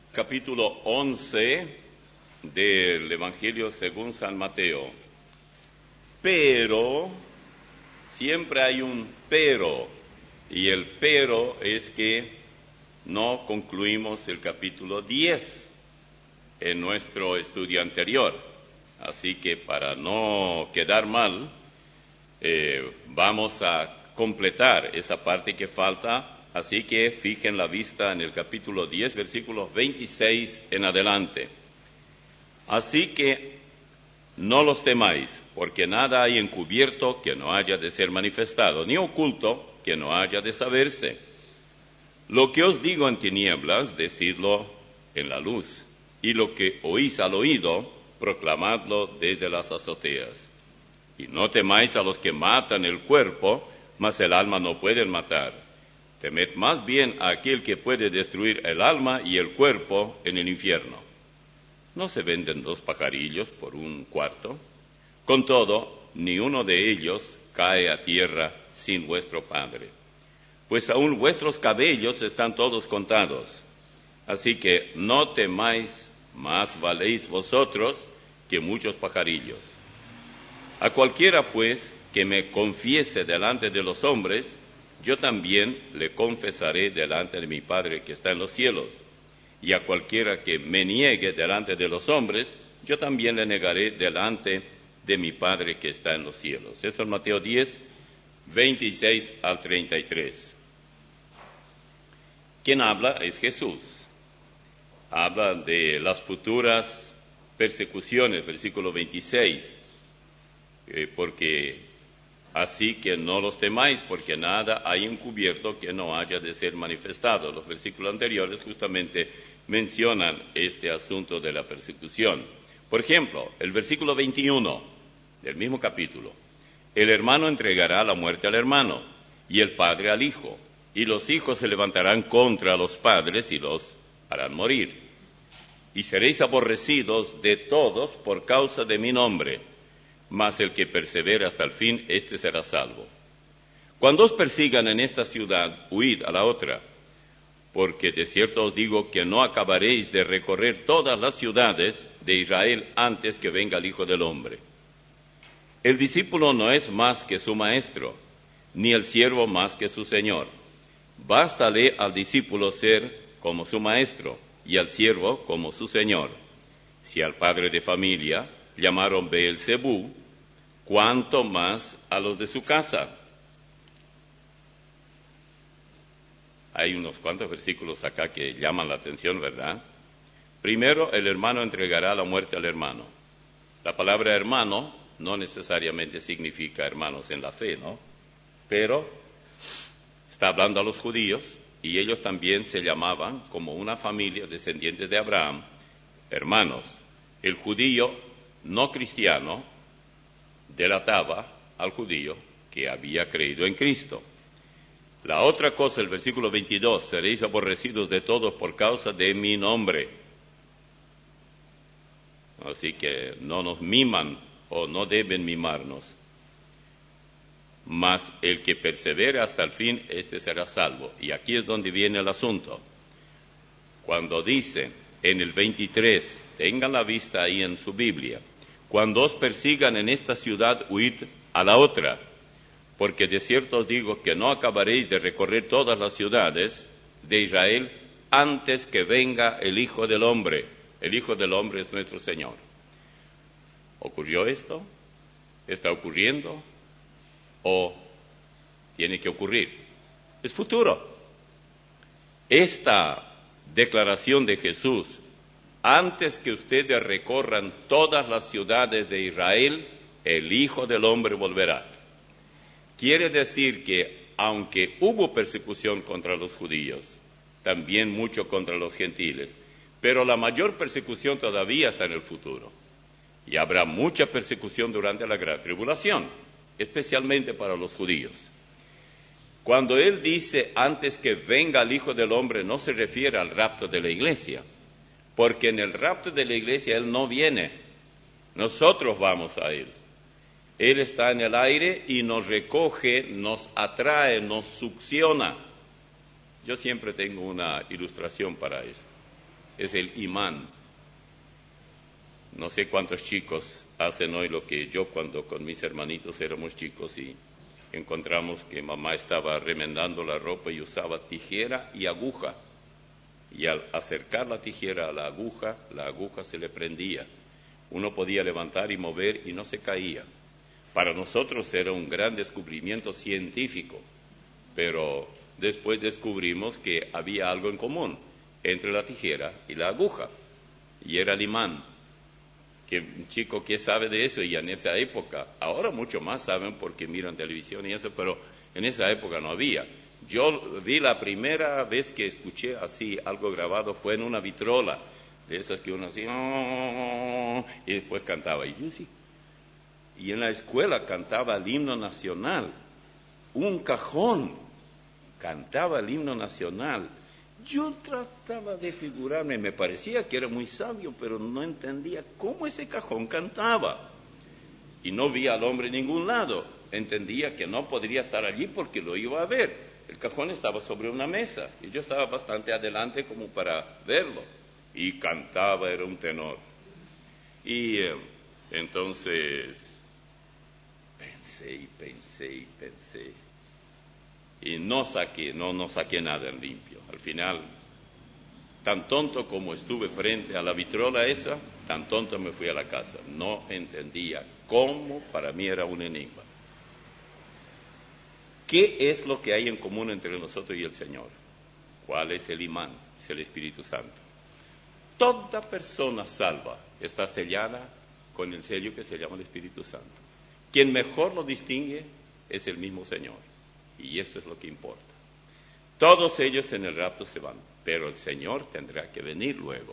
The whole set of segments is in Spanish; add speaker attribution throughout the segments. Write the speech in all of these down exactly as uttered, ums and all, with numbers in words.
Speaker 1: Capítulo once del Evangelio según San Mateo. Pero, siempre hay un pero, y el pero es que no concluimos el capítulo diez en nuestro estudio anterior. Así que para no quedar mal, eh, vamos a completar esa parte que falta. Así que fijen la vista en el capítulo diez, versículos veintiséis en adelante. Así que no los temáis, porque nada hay encubierto que no haya de ser manifestado, ni oculto que no haya de saberse. Lo que os digo en tinieblas, decidlo en la luz, y lo que oís al oído, proclamadlo desde las azoteas. Y no temáis a los que matan el cuerpo, mas el alma no pueden matar. Temed más bien a aquel que puede destruir el alma y el cuerpo en el infierno. ¿No se venden dos pajarillos por un cuarto? Con todo, ni uno de ellos cae a tierra sin vuestro Padre. Pues aún vuestros cabellos están todos contados. Así que no temáis, más valéis vosotros que muchos pajarillos. A cualquiera, pues, que me confiese delante de los hombres, yo también le confesaré delante de mi Padre que está en los cielos. Y a cualquiera que me niegue delante de los hombres, yo también le negaré delante de mi Padre que está en los cielos. Eso es Mateo diez, veintiséis al treinta y tres. Quien habla es Jesús. Habla de las futuras persecuciones, versículo veintiséis, eh, porque así que no los temáis, porque nada hay encubierto que no haya de ser manifestado. Los versículos anteriores justamente mencionan este asunto de la persecución. Por ejemplo, el versículo veintiuno del mismo capítulo. El hermano entregará la muerte al hermano, y el padre al hijo, y los hijos se levantarán contra los padres y los harán morir. Y seréis aborrecidos de todos por causa de mi nombre, mas el que persevera hasta el fin, éste será salvo. Cuando os persigan en esta ciudad, huid a la otra, porque de cierto os digo que no acabaréis de recorrer todas las ciudades de Israel antes que venga el Hijo del Hombre. El discípulo no es más que su maestro, ni el siervo más que su señor. Bástale al discípulo ser como su maestro, y al siervo como su señor. Si al padre de familia llamaron Beelzebú, cuánto más a los de su casa. Hay unos cuantos versículos acá que llaman la atención, ¿verdad? Primero, el hermano entregará la muerte al hermano. La palabra hermano no necesariamente significa hermanos en la fe, ¿no? Pero está hablando a los judíos, y ellos también se llamaban, como una familia descendientes de Abraham, hermanos. El judío no cristiano delataba al judío que había creído en Cristo. La otra cosa, el versículo veintidós, seréis aborrecidos de todos por causa de mi nombre. Así que no nos miman o no deben mimarnos. Mas el que persevera hasta el fin, éste será salvo. Y aquí es donde viene el asunto. Cuando dice en el veintitrés, tengan la vista ahí en su Biblia, cuando os persigan en esta ciudad, huid a la otra, porque de cierto os digo que no acabaréis de recorrer todas las ciudades de Israel antes que venga el Hijo del Hombre. El Hijo del Hombre es nuestro Señor. ¿Ocurrió esto? ¿Está ocurriendo? ¿O tiene que ocurrir? Es futuro. Esta declaración de Jesús, antes que ustedes recorran todas las ciudades de Israel, el Hijo del Hombre volverá. Quiere decir que, aunque hubo persecución contra los judíos, también mucho contra los gentiles, pero la mayor persecución todavía está en el futuro. Y habrá mucha persecución durante la gran tribulación, especialmente para los judíos. Cuando él dice antes que venga el Hijo del Hombre, no se refiere al rapto de la iglesia, porque en el rapto de la iglesia él no viene, nosotros vamos a él. Él está en el aire y nos recoge, nos atrae, nos succiona. Yo siempre tengo una ilustración para esto. es el imán. No sé cuántos chicos hacen hoy lo que yo cuando con mis hermanitos éramos chicos y encontramos que mamá estaba remendando la ropa y usaba tijera y aguja. Y al acercar la tijera a la aguja, la aguja se le prendía. Uno podía levantar y mover y no se caía. Para nosotros era un gran descubrimiento científico, pero después descubrimos que había algo en común entre la tijera y la aguja, y era el imán. Que un chico que sabe de eso, y en esa época, ahora mucho más saben porque miran televisión y eso, pero en esa época no había. Yo vi la primera vez que escuché así algo grabado fue en una vitrola, de esas que uno así, oh, y después cantaba. Y yo sí. Y en la escuela cantaba el himno nacional, un cajón cantaba el himno nacional. Yo trataba de figurarme, me parecía que era muy sabio, pero no entendía cómo ese cajón cantaba. Y no vi al hombre en ningún lado. Entendía que no podría estar allí porque lo iba a ver. El cajón estaba sobre una mesa y yo estaba bastante adelante como para verlo. Y cantaba, era un tenor. Y eh, entonces pensé y pensé y pensé. Y no saqué, no, no saqué nada en limpio. Al final, tan tonto como estuve frente a la vitrola esa, tan tonto me fui a la casa. No entendía cómo, para mí era un enigma. ¿Qué es lo que hay en común entre nosotros y el Señor? ¿Cuál es el imán? Es el Espíritu Santo. Toda persona salva está sellada con el sello que se llama el Espíritu Santo. Quien mejor lo distingue es el mismo Señor. Y esto es lo que importa. Todos ellos en el rapto se van, pero el Señor tendrá que venir luego.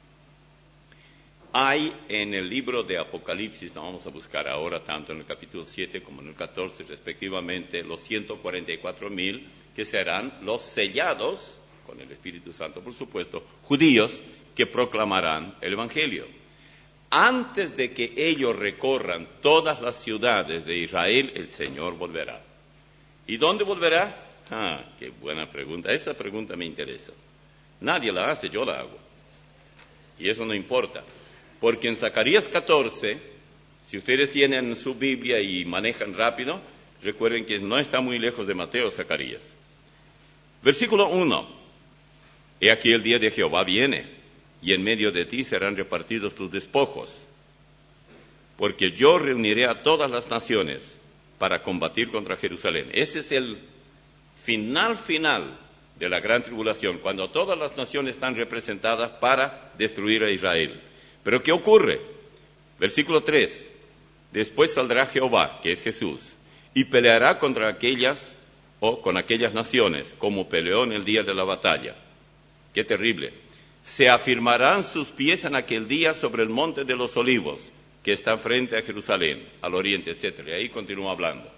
Speaker 1: Hay en el libro de Apocalipsis, no vamos a buscar ahora tanto en el capítulo siete como en el catorce respectivamente, los ciento cuarenta y cuatro mil que serán los sellados, con el Espíritu Santo por supuesto, judíos que proclamarán el Evangelio. Antes de que ellos recorran todas las ciudades de Israel, el Señor volverá. ¿Y dónde volverá? Ah, qué buena pregunta. Esa pregunta me interesa. Nadie la hace, yo la hago. Y eso no importa. Porque en Zacarías catorce, si ustedes tienen su Biblia y manejan rápido, recuerden que no está muy lejos de Mateo, Zacarías. Versículo uno. He aquí el día de Jehová viene, y en medio de ti serán repartidos tus despojos. Porque yo reuniré a todas las naciones para combatir contra Jerusalén. Ese es el final final de la gran tribulación, cuando todas las naciones están representadas para destruir a Israel. Pero ¿qué ocurre? Versículo tres. Después saldrá Jehová, que es Jesús, y peleará contra aquellas o con aquellas naciones, como peleó en el día de la batalla. ¡Qué terrible! Se afirmarán sus pies en aquel día sobre el monte de los olivos, que está frente a Jerusalén, al oriente, etcétera. Y ahí continúa hablando.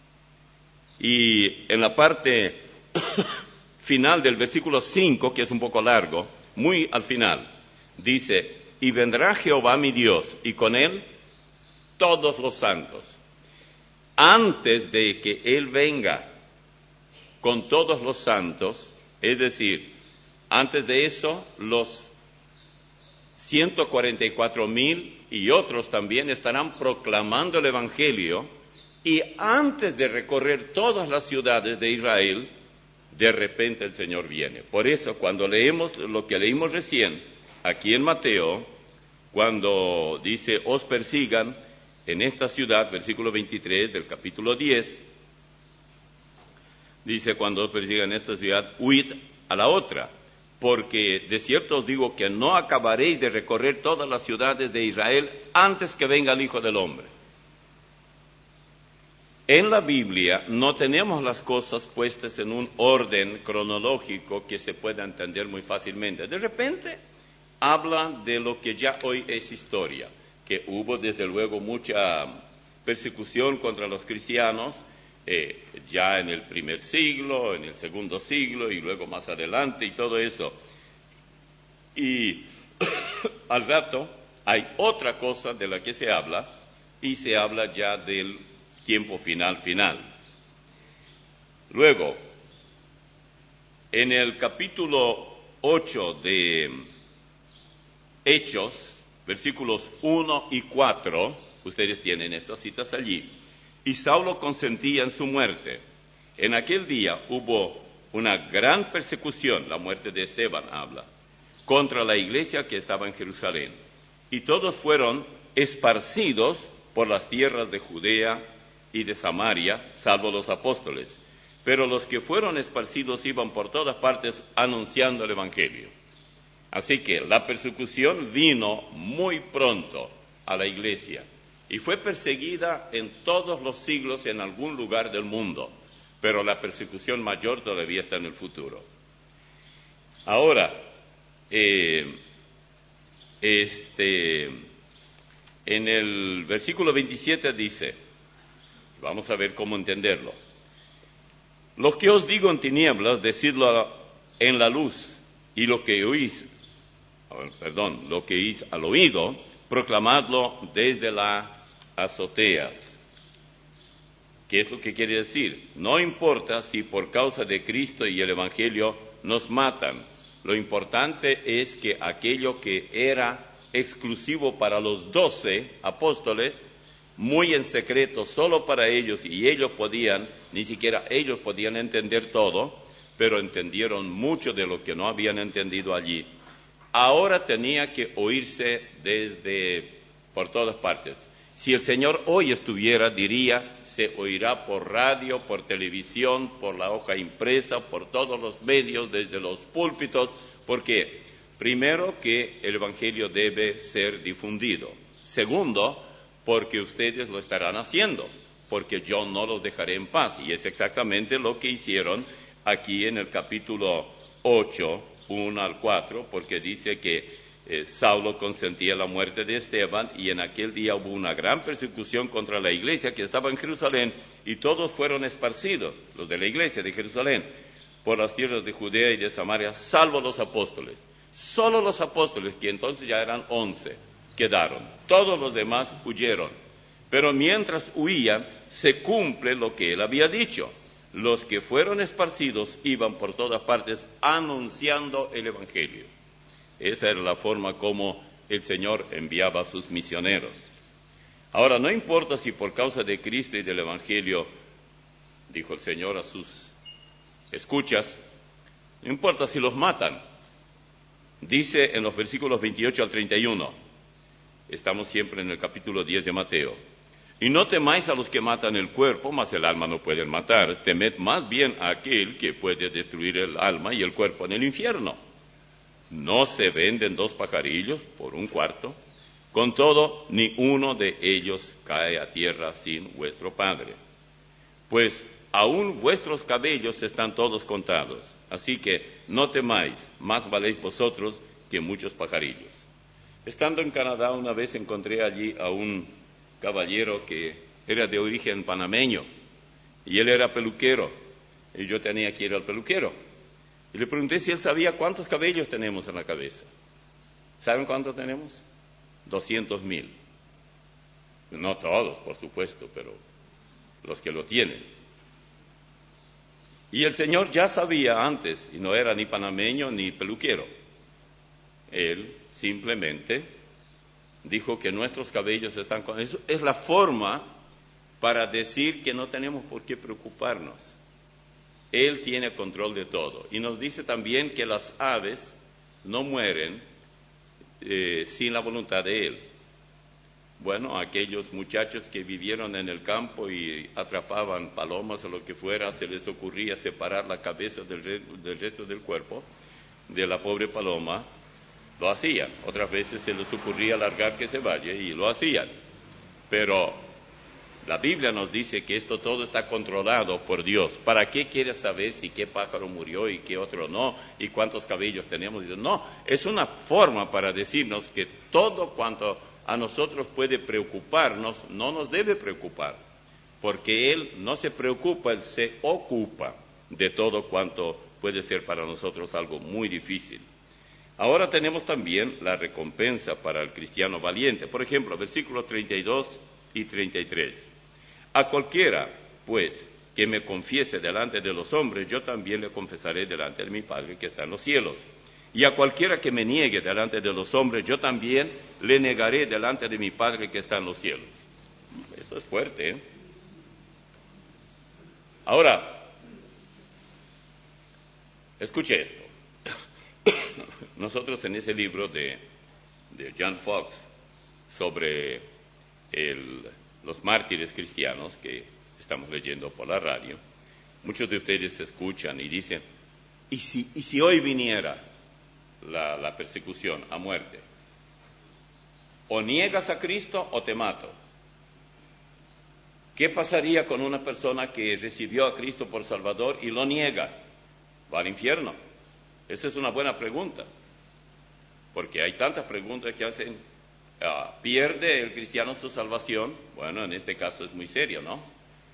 Speaker 1: Y en la parte final del versículo cinco, que es un poco largo, muy al final, dice, y vendrá Jehová mi Dios, y con él todos los santos. Antes de que él venga con todos los santos, es decir, antes de eso, los ciento cuarenta y cuatro mil y otros también estarán proclamando el Evangelio, y antes de recorrer todas las ciudades de Israel, de repente el Señor viene. Por eso, cuando leemos lo que leímos recién, aquí en Mateo, cuando dice, os persigan en esta ciudad, versículo veintitrés del capítulo diez, dice, cuando os persigan en esta ciudad, huid a la otra. Porque de cierto os digo que no acabaréis de recorrer todas las ciudades de Israel antes que venga el Hijo del Hombre. En la Biblia no tenemos las cosas puestas en un orden cronológico que se pueda entender muy fácilmente. De repente habla de lo que ya hoy es historia, que hubo desde luego mucha persecución contra los cristianos, Eh, ya en el primer siglo, en el segundo siglo y luego más adelante y todo eso. Y al rato hay otra cosa de la que se habla y se habla ya del tiempo final final. Luego, en el capítulo ocho de Hechos, versículos uno y cuatro, ustedes tienen esas citas allí, y Saulo consentía en su muerte. En aquel día hubo una gran persecución, la muerte de Esteban habla, contra la iglesia que estaba en Jerusalén, y todos fueron esparcidos por las tierras de Judea y de Samaria, salvo los apóstoles. Pero los que fueron esparcidos iban por todas partes anunciando el Evangelio. Así que la persecución vino muy pronto a la iglesia y fue perseguida en todos los siglos en algún lugar del mundo, pero la persecución mayor todavía está en el futuro. Ahora, eh, este, en el versículo veintisiete dice, vamos a ver cómo entenderlo. Lo que os digo en tinieblas, decidlo en la luz, y lo que oís, perdón, lo que oís al oído, proclamadlo desde las azoteas. ¿Qué es lo que quiere decir? No importa si por causa de Cristo y el Evangelio nos matan. Lo importante es que aquello que era exclusivo para los doce apóstoles, muy en secreto, solo para ellos, y ellos podían, ni siquiera ellos podían entender todo, pero entendieron mucho de lo que no habían entendido allí. Ahora tenía que oírse desde por todas partes. Si el Señor hoy estuviera, diría, se oirá por radio, por televisión, por la hoja impresa, por todos los medios, desde los púlpitos. ¿Por qué? Primero, que el Evangelio debe ser difundido. Segundo, porque ustedes lo estarán haciendo, porque yo no los dejaré en paz. Y es exactamente lo que hicieron aquí en el capítulo ocho, uno al cuatro, porque dice que eh, Saulo consentía la muerte de Esteban, y en aquel día hubo una gran persecución contra la iglesia que estaba en Jerusalén, y todos fueron esparcidos, los de la iglesia de Jerusalén, por las tierras de Judea y de Samaria, salvo los apóstoles. Solo los apóstoles, que entonces ya eran once, quedaron. Todos los demás huyeron. Pero mientras huían, se cumple lo que él había dicho. Los que fueron esparcidos iban por todas partes anunciando el Evangelio. Esa era la forma como el Señor enviaba a sus misioneros. Ahora, no importa si por causa de Cristo y del Evangelio, dijo el Señor a sus escuchas, no importa si los matan. Dice en los versículos veintiocho al treinta y uno, estamos siempre en el capítulo diez de Mateo, y no temáis a los que matan el cuerpo, mas el alma no pueden matar, temed más bien a aquel que puede destruir el alma y el cuerpo en el infierno. ¿No se venden dos pajarillos por un cuarto? Con todo, ni uno de ellos cae a tierra sin vuestro Padre. Pues aún vuestros cabellos están todos contados, así que no temáis, más valéis vosotros que muchos pajarillos. Estando en Canadá, una vez encontré allí a un caballero que era de origen panameño, y él era peluquero, y yo tenía que ir al peluquero. Y le pregunté si él sabía cuántos cabellos tenemos en la cabeza. ¿Saben cuántos tenemos? Doscientos mil. No todos, por supuesto, pero los que lo tienen. Y el Señor ya sabía antes, y no era ni panameño ni peluquero. Él simplemente dijo que nuestros cabellos están con eso. Es la forma para decir que no tenemos por qué preocuparnos. Él tiene control de todo. Y nos dice también que las aves no mueren eh, sin la voluntad de Él. Bueno, aquellos muchachos que vivieron en el campo y atrapaban palomas o lo que fuera, se les ocurría separar la cabeza del, re- del resto del cuerpo de la pobre paloma, lo hacían. Otras veces se les ocurría alargar que se vaya y lo hacían. Pero la Biblia nos dice que esto todo está controlado por Dios. ¿Para qué quieres saber si qué pájaro murió y qué otro no? ¿Y cuántos cabellos tenemos? No, es una forma para decirnos que todo cuanto a nosotros puede preocuparnos, no nos debe preocupar. Porque Él no se preocupa, Él se ocupa de todo cuanto puede ser para nosotros algo muy difícil. Ahora tenemos también la recompensa para el cristiano valiente. Por ejemplo, versículos treinta y dos y treinta y tres. A cualquiera, pues, que me confiese delante de los hombres, yo también le confesaré delante de mi Padre que está en los cielos. Y a cualquiera que me niegue delante de los hombres, yo también le negaré delante de mi Padre que está en los cielos. Eso es fuerte, ¿eh? Ahora, escuche esto. Nosotros en ese libro de, de John Fox sobre el, los mártires cristianos que estamos leyendo por la radio, muchos de ustedes escuchan y dicen, ¿y si, y si hoy viniera la, la persecución a muerte? O niegas a Cristo o te mato. ¿Qué pasaría con una persona que recibió a Cristo por Salvador y lo niega? ¿Va al infierno? Esa es una buena pregunta, porque hay tantas preguntas que hacen, uh, ¿pierde el cristiano su salvación? Bueno, en este caso es muy serio, ¿no?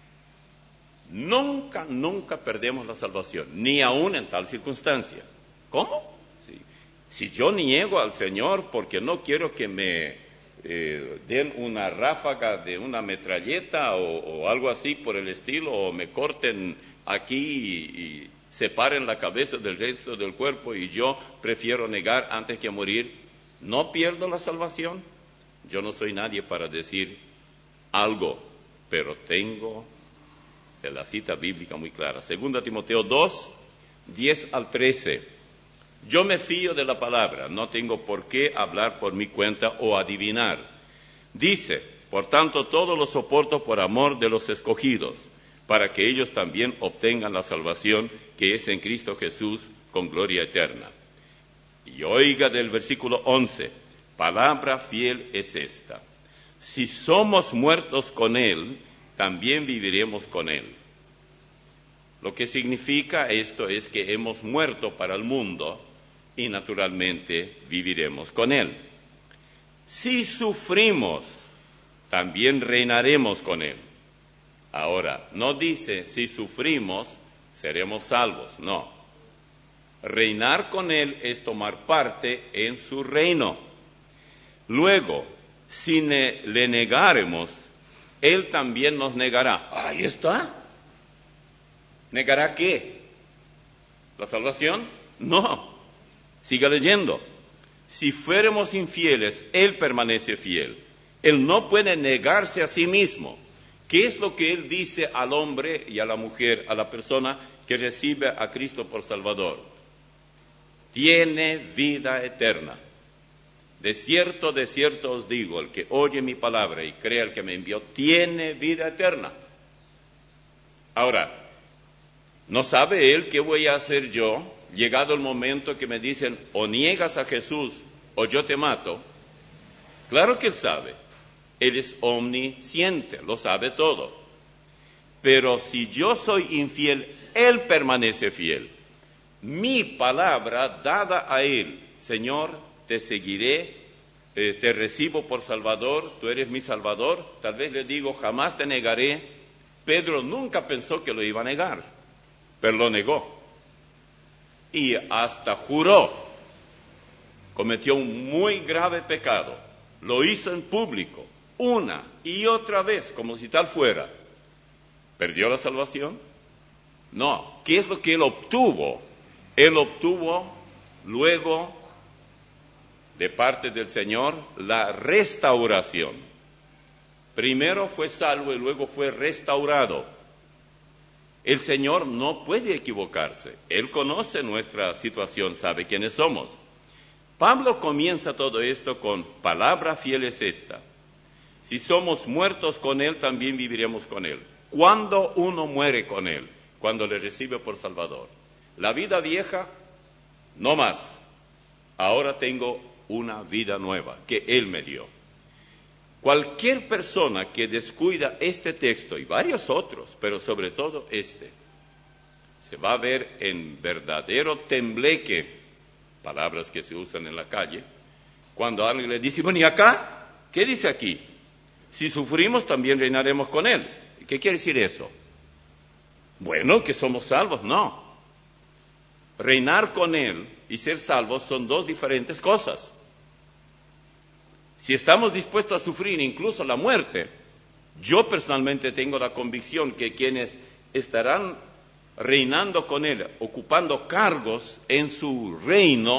Speaker 1: Nunca, nunca perdemos la salvación, ni aún en tal circunstancia. ¿Cómo? Sí. Si yo niego al Señor porque no quiero que me eh, den una ráfaga de una metralleta o, o algo así por el estilo, o me corten aquí y, y separen la cabeza del resto del cuerpo y yo prefiero negar antes que morir, ¿no pierdo la salvación? Yo no soy nadie para decir algo, pero tengo la cita bíblica muy clara. Segunda Timoteo dos, diez al trece. Yo me fío de la palabra, no tengo por qué hablar por mi cuenta o adivinar. Dice, por tanto, todo lo soporto por amor de los escogidos, para que ellos también obtengan la salvación que es en Cristo Jesús con gloria eterna. Y oiga del versículo once, palabra fiel es esta: si somos muertos con Él, también viviremos con Él. Lo que significa esto es que hemos muerto para el mundo y naturalmente viviremos con Él. Si sufrimos, también reinaremos con Él. Ahora, no dice si sufrimos, seremos salvos, no. Reinar con Él es tomar parte en su reino. Luego, si ne- le negáremos, Él también nos negará. Ahí está. ¿Negará qué? ¿La salvación? No. Siga leyendo. Si fuéramos infieles, Él permanece fiel. Él no puede negarse a sí mismo. ¿Qué es lo que Él dice al hombre y a la mujer, a la persona que recibe a Cristo por Salvador? Tiene vida eterna. De cierto, de cierto os digo, el que oye mi palabra y cree al que me envió, tiene vida eterna. Ahora, ¿no sabe Él qué voy a hacer yo, llegado el momento que me dicen, o niegas a Jesús o yo te mato? Claro que Él sabe. Él es omnisciente, lo sabe todo. Pero si yo soy infiel, Él permanece fiel. Mi palabra dada a Él, Señor, te seguiré, eh, te recibo por Salvador, tú eres mi Salvador. Tal vez le digo, jamás te negaré. Pedro nunca pensó que lo iba a negar, pero lo negó. Y hasta juró. Cometió un muy grave pecado. Lo hizo en público, una y otra vez, como si tal fuera. ¿Perdió la salvación? No. ¿Qué es lo que él obtuvo? Él obtuvo luego, de parte del Señor, la restauración. Primero fue salvo y luego fue restaurado. El Señor no puede equivocarse. Él conoce nuestra situación, sabe quiénes somos. Pablo comienza todo esto con palabra fiel es esta: si somos muertos con Él, también viviremos con Él. ¿Cuándo uno muere con Él? Cuando le recibe por Salvador. La vida vieja, no más. Ahora tengo una vida nueva que Él me dio. Cualquier persona que descuida este texto y varios otros, pero sobre todo este, se va a ver en verdadero tembleque, palabras que se usan en la calle, cuando alguien le dice, bueno, ¿y acá? ¿Qué dice aquí? Si sufrimos, también reinaremos con Él. ¿Qué quiere decir eso? Bueno, que somos salvos. No. Reinar con Él y ser salvos son dos diferentes cosas. Si estamos dispuestos a sufrir incluso la muerte, yo personalmente tengo la convicción que quienes estarán reinando con Él, ocupando cargos en su reino,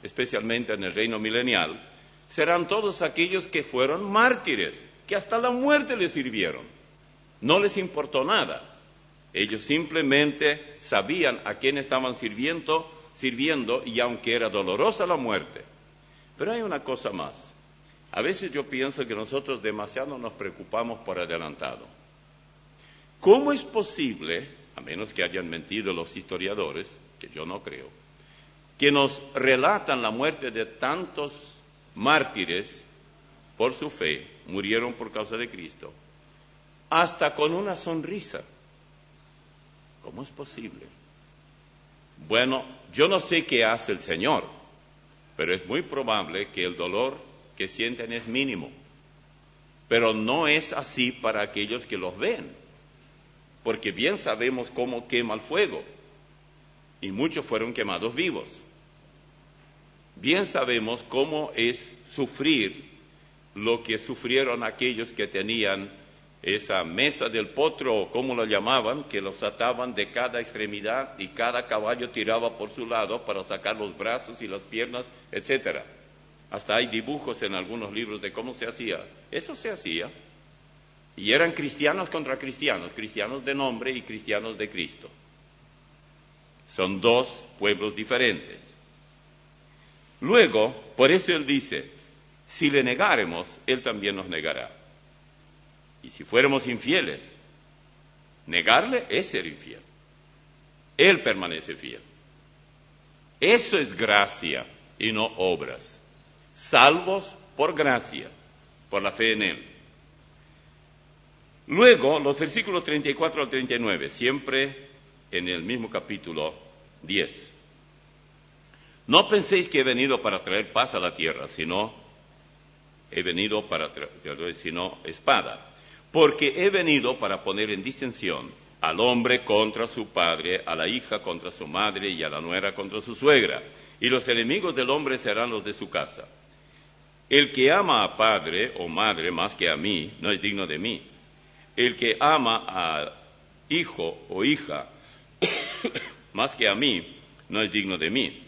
Speaker 1: especialmente en el reino milenial, serán todos aquellos que fueron mártires, que hasta la muerte les sirvieron. No les importó nada. Ellos simplemente sabían a quién estaban sirviendo, sirviendo y aunque era dolorosa la muerte. Pero hay una cosa más. A veces yo pienso que nosotros demasiado nos preocupamos por adelantado. ¿Cómo es posible, a menos que hayan mentido los historiadores, que yo no creo, que nos relatan la muerte de tantos mártires por su fe, murieron por causa de Cristo, hasta con una sonrisa? ¿Cómo es posible? Bueno, yo no sé qué hace el Señor, pero es muy probable que el dolor que sienten es mínimo. Pero no es así para aquellos que los ven, porque bien sabemos cómo quema el fuego, y muchos fueron quemados vivos. Bien sabemos cómo es sufrir lo que sufrieron aquellos que tenían esa mesa del potro, o como lo llamaban, que los ataban de cada extremidad y cada caballo tiraba por su lado para sacar los brazos y las piernas, etcétera. Hasta hay dibujos en algunos libros de cómo se hacía. Eso se hacía. Y eran cristianos contra cristianos, cristianos de nombre y cristianos de Cristo. Son dos pueblos diferentes. Luego, por eso él dice, si le negáremos, él también nos negará. Y si fuéramos infieles, negarle es ser infiel. Él permanece fiel. Eso es gracia y no obras. Salvos por gracia, por la fe en Él. Luego, los versículos treinta y cuatro al treinta y nueve, siempre en el mismo capítulo diez. No penséis que he venido para traer paz a la tierra, sino he venido para traer, sino espada. Porque he venido para poner en disensión al hombre contra su padre, a la hija contra su madre y a la nuera contra su suegra. Y los enemigos del hombre serán los de su casa. El que ama a padre o madre más que a mí, no es digno de mí. El que ama a hijo o hija más que a mí, no es digno de mí.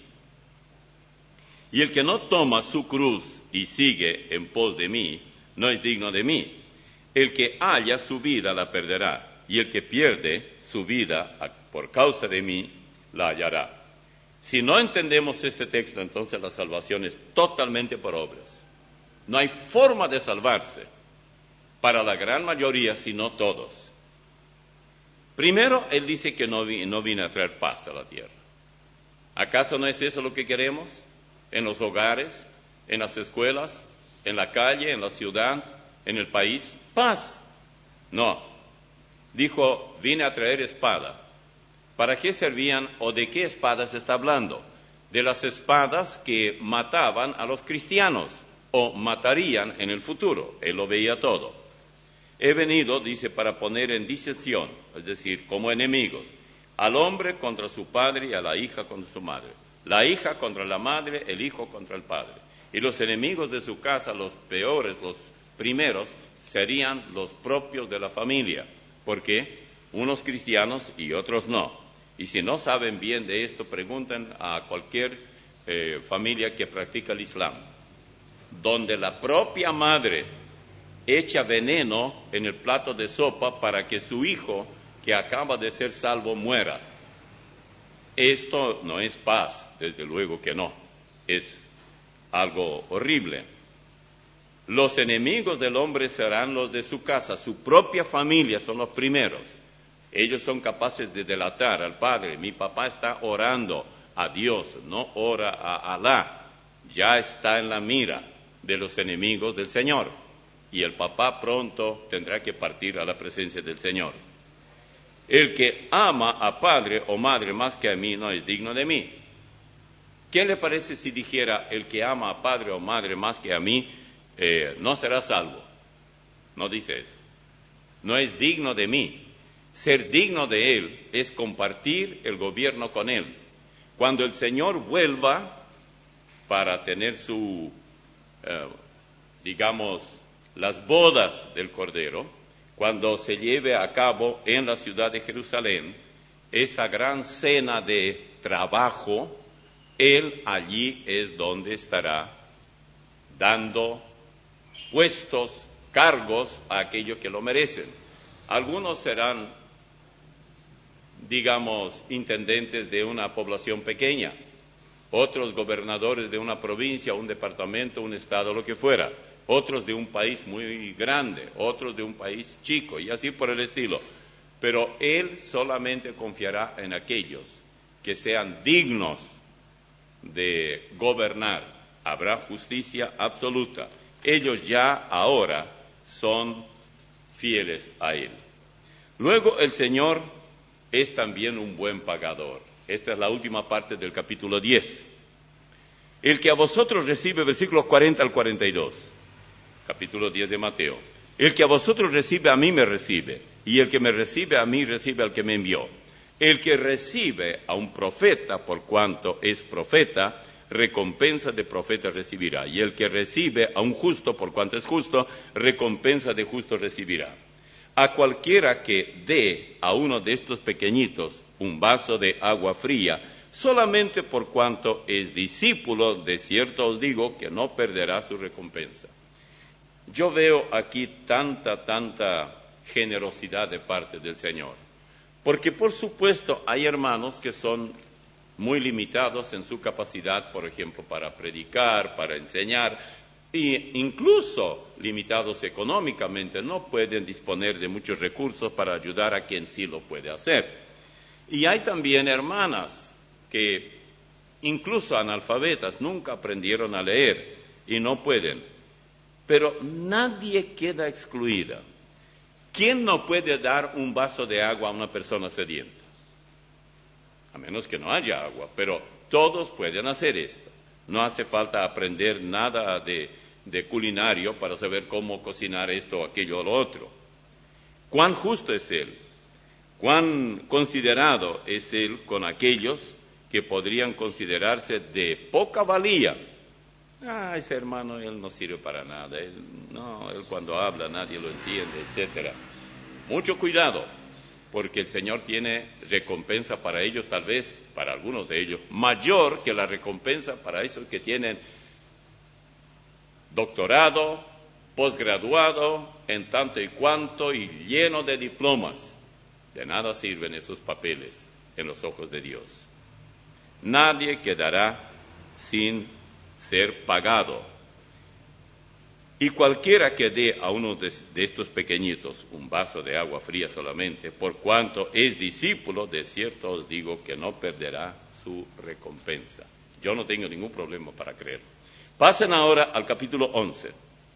Speaker 1: Y el que no toma su cruz y sigue en pos de mí, no es digno de mí. El que halla su vida la perderá, y el que pierde su vida por causa de mí la hallará. Si no entendemos este texto, entonces la salvación es totalmente por obras. No hay forma de salvarse para la gran mayoría, sino todos. Primero, él dice que no, vi, no vine a traer paz a la tierra. ¿Acaso no es eso lo que queremos? En los hogares, en las escuelas, en la calle, en la ciudad, en el país. Paz. No. Dijo, vine a traer espada. ¿Para qué servían o de qué espadas está hablando? De las espadas que mataban a los cristianos o matarían en el futuro. Él lo veía todo. He venido, dice, para poner en disensión, es decir, como enemigos, al hombre contra su padre y a la hija contra su madre. La hija contra la madre, el hijo contra el padre. Y los enemigos de su casa, los peores, los primeros, serían los propios de la familia. ¿Por qué? Unos cristianos y otros no. Y si no saben bien de esto, pregunten a cualquier eh, familia que practica el Islam, donde la propia madre echa veneno en el plato de sopa para que su hijo, que acaba de ser salvo, muera. Esto no es paz, desde luego que no. Es algo horrible. Los enemigos del hombre serán los de su casa, su propia familia son los primeros. Ellos son capaces de delatar al padre. Mi papá está orando a Dios, no ora a Alá. Ya está en la mira de los enemigos del Señor. Y el papá pronto tendrá que partir a la presencia del Señor. El que ama a padre o madre más que a mí no es digno de mí. ¿Qué le parece si dijera, el que ama a padre o madre más que a mí eh, no será salvo? No dice eso. No es digno de mí. Ser digno de Él es compartir el gobierno con Él. Cuando el Señor vuelva para tener su, eh, digamos, las bodas del Cordero, cuando se lleve a cabo en la ciudad de Jerusalén esa gran cena de trabajo, Él allí es donde estará dando puestos, cargos a aquellos que lo merecen. Algunos serán, digamos, intendentes de una población pequeña, otros gobernadores de una provincia, un departamento, un estado, lo que fuera, otros de un país muy grande, otros de un país chico, y así por el estilo. Pero Él solamente confiará en aquellos que sean dignos de gobernar. Habrá justicia absoluta. Ellos ya ahora son fieles a Él. Luego el Señor es también un buen pagador. Esta es la última parte del capítulo diez. El que a vosotros recibe, versículos cuarenta al cuarenta y dos, capítulo diez de Mateo. El que a vosotros recibe, a mí me recibe, y el que me recibe, a mí recibe al que me envió. El que recibe a un profeta, por cuanto es profeta, recompensa de profeta recibirá. Y el que recibe a un justo, por cuanto es justo, recompensa de justo recibirá. A cualquiera que dé a uno de estos pequeñitos un vaso de agua fría, solamente por cuanto es discípulo, de cierto os digo que no perderá su recompensa. Yo veo aquí tanta, tanta generosidad de parte del Señor, porque por supuesto hay hermanos que son muy limitados en su capacidad, por ejemplo, para predicar, para enseñar, e incluso limitados económicamente, no pueden disponer de muchos recursos para ayudar a quien sí lo puede hacer. Y hay también hermanas que, incluso analfabetas, nunca aprendieron a leer y no pueden. Pero nadie queda excluida. ¿Quién no puede dar un vaso de agua a una persona sedienta? A menos que no haya agua, pero todos pueden hacer esto. No hace falta aprender nada de, de culinario para saber cómo cocinar esto, aquello o lo otro. ¿Cuán justo es Él? ¿Cuán considerado es Él con aquellos que podrían considerarse de poca valía? Ah, ese hermano, él no sirve para nada. Él, no, él cuando habla nadie lo entiende, etcétera. Mucho cuidado, porque el Señor tiene recompensa para ellos, tal vez para algunos de ellos, mayor que la recompensa para esos que tienen doctorado, posgraduado, en tanto y cuanto, y lleno de diplomas. De nada sirven esos papeles en los ojos de Dios. Nadie quedará sin ser pagado. Y cualquiera que dé a uno de, de estos pequeñitos un vaso de agua fría solamente, por cuanto es discípulo, de cierto os digo que no perderá su recompensa. Yo no tengo ningún problema para creerlo. Pasen ahora al capítulo once.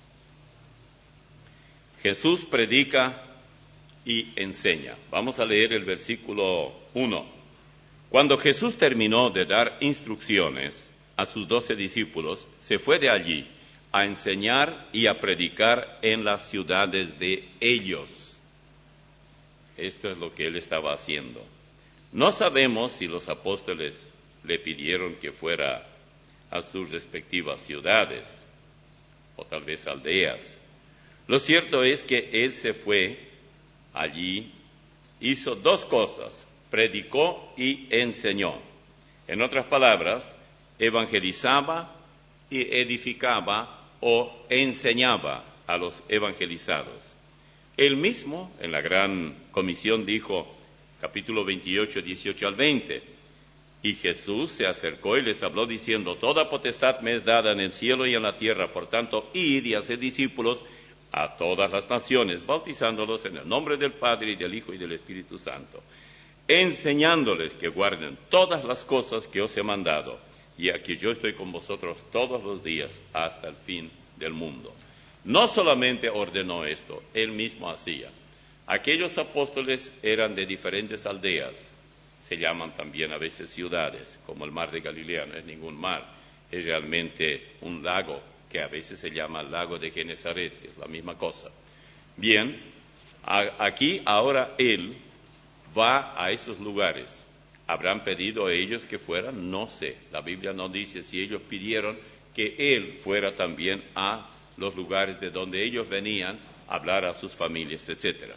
Speaker 1: Jesús predica y enseña. Vamos a leer el versículo uno. Cuando Jesús terminó de dar instrucciones a sus doce discípulos, se fue de allí a enseñar y a predicar en las ciudades de ellos. Esto es lo que él estaba haciendo. No sabemos si los apóstoles le pidieron que fuera a sus respectivas ciudades o tal vez aldeas. Lo cierto es que él se fue allí, hizo dos cosas: predicó y enseñó. En otras palabras, evangelizaba y edificaba o enseñaba a los evangelizados. Él mismo, en la gran comisión, dijo, capítulo veintiocho, dieciocho al veinte, y Jesús se acercó y les habló diciendo, toda potestad me es dada en el cielo y en la tierra, por tanto, id y haced discípulos a todas las naciones, bautizándolos en el nombre del Padre y del Hijo y del Espíritu Santo, enseñándoles que guarden todas las cosas que os he mandado. Y aquí yo estoy con vosotros todos los días hasta el fin del mundo. No solamente ordenó esto, él mismo hacía. Aquellos apóstoles eran de diferentes aldeas, se llaman también a veces ciudades, como el mar de Galilea, no es ningún mar, es realmente un lago que a veces se llama el lago de Genesaret, que es la misma cosa. Bien, a, aquí ahora él va a esos lugares. ¿Habrán pedido a ellos que fueran? No sé. La Biblia no dice si ellos pidieron que él fuera también a los lugares de donde ellos venían a hablar a sus familias, etcétera.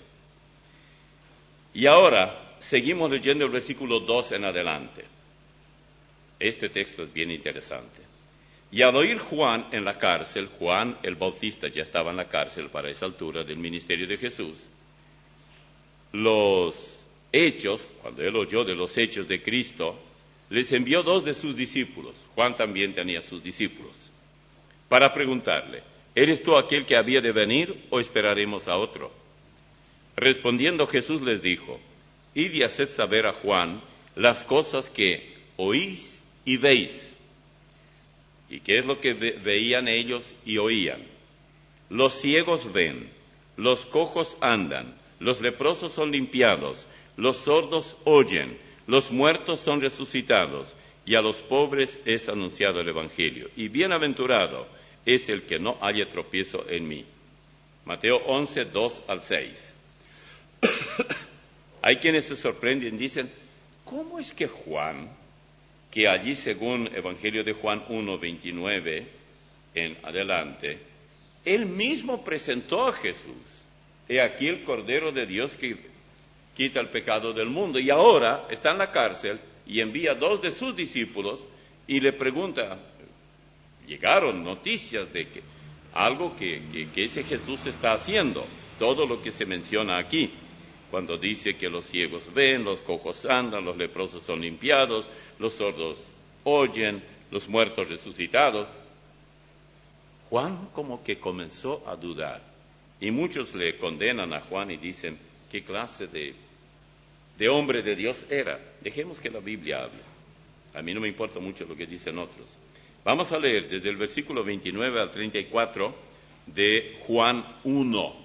Speaker 1: Y ahora seguimos leyendo el versículo dos en adelante. Este texto es bien interesante. Y al oír Juan en la cárcel, Juan el Bautista ya estaba en la cárcel para esa altura del ministerio de Jesús, los hechos, cuando él oyó de los hechos de Cristo, les envió dos de sus discípulos. Juan también tenía sus discípulos, para preguntarle, ¿eres tú aquel que había de venir o esperaremos a otro? Respondiendo Jesús les dijo, id y haced saber a Juan las cosas que oís y veis. ¿Y qué es lo que ve- veían ellos y oían? Los ciegos ven, los cojos andan, los leprosos son limpiados, los sordos oyen, los muertos son resucitados, y a los pobres es anunciado el Evangelio. Y bienaventurado es el que no haya tropiezo en mí. Mateo once, dos al seis. Hay quienes se sorprenden y dicen, ¿cómo es que Juan, que allí según Evangelio de Juan uno, veintinueve en adelante, él mismo presentó a Jesús? He aquí el Cordero de Dios que quita el pecado del mundo. Y ahora está en la cárcel y envía dos de sus discípulos y le pregunta, llegaron noticias de que algo que, que, que ese Jesús está haciendo, todo lo que se menciona aquí, cuando dice que los ciegos ven, los cojos andan, los leprosos son limpiados, los sordos oyen, los muertos resucitados. Juan como que comenzó a dudar, y muchos le condenan a Juan y dicen, ¿qué clase de, de hombre de Dios era? Dejemos que la Biblia hable. A mí no me importa mucho lo que dicen otros. Vamos a leer desde el versículo veintinueve al treinta y cuatro de Juan uno.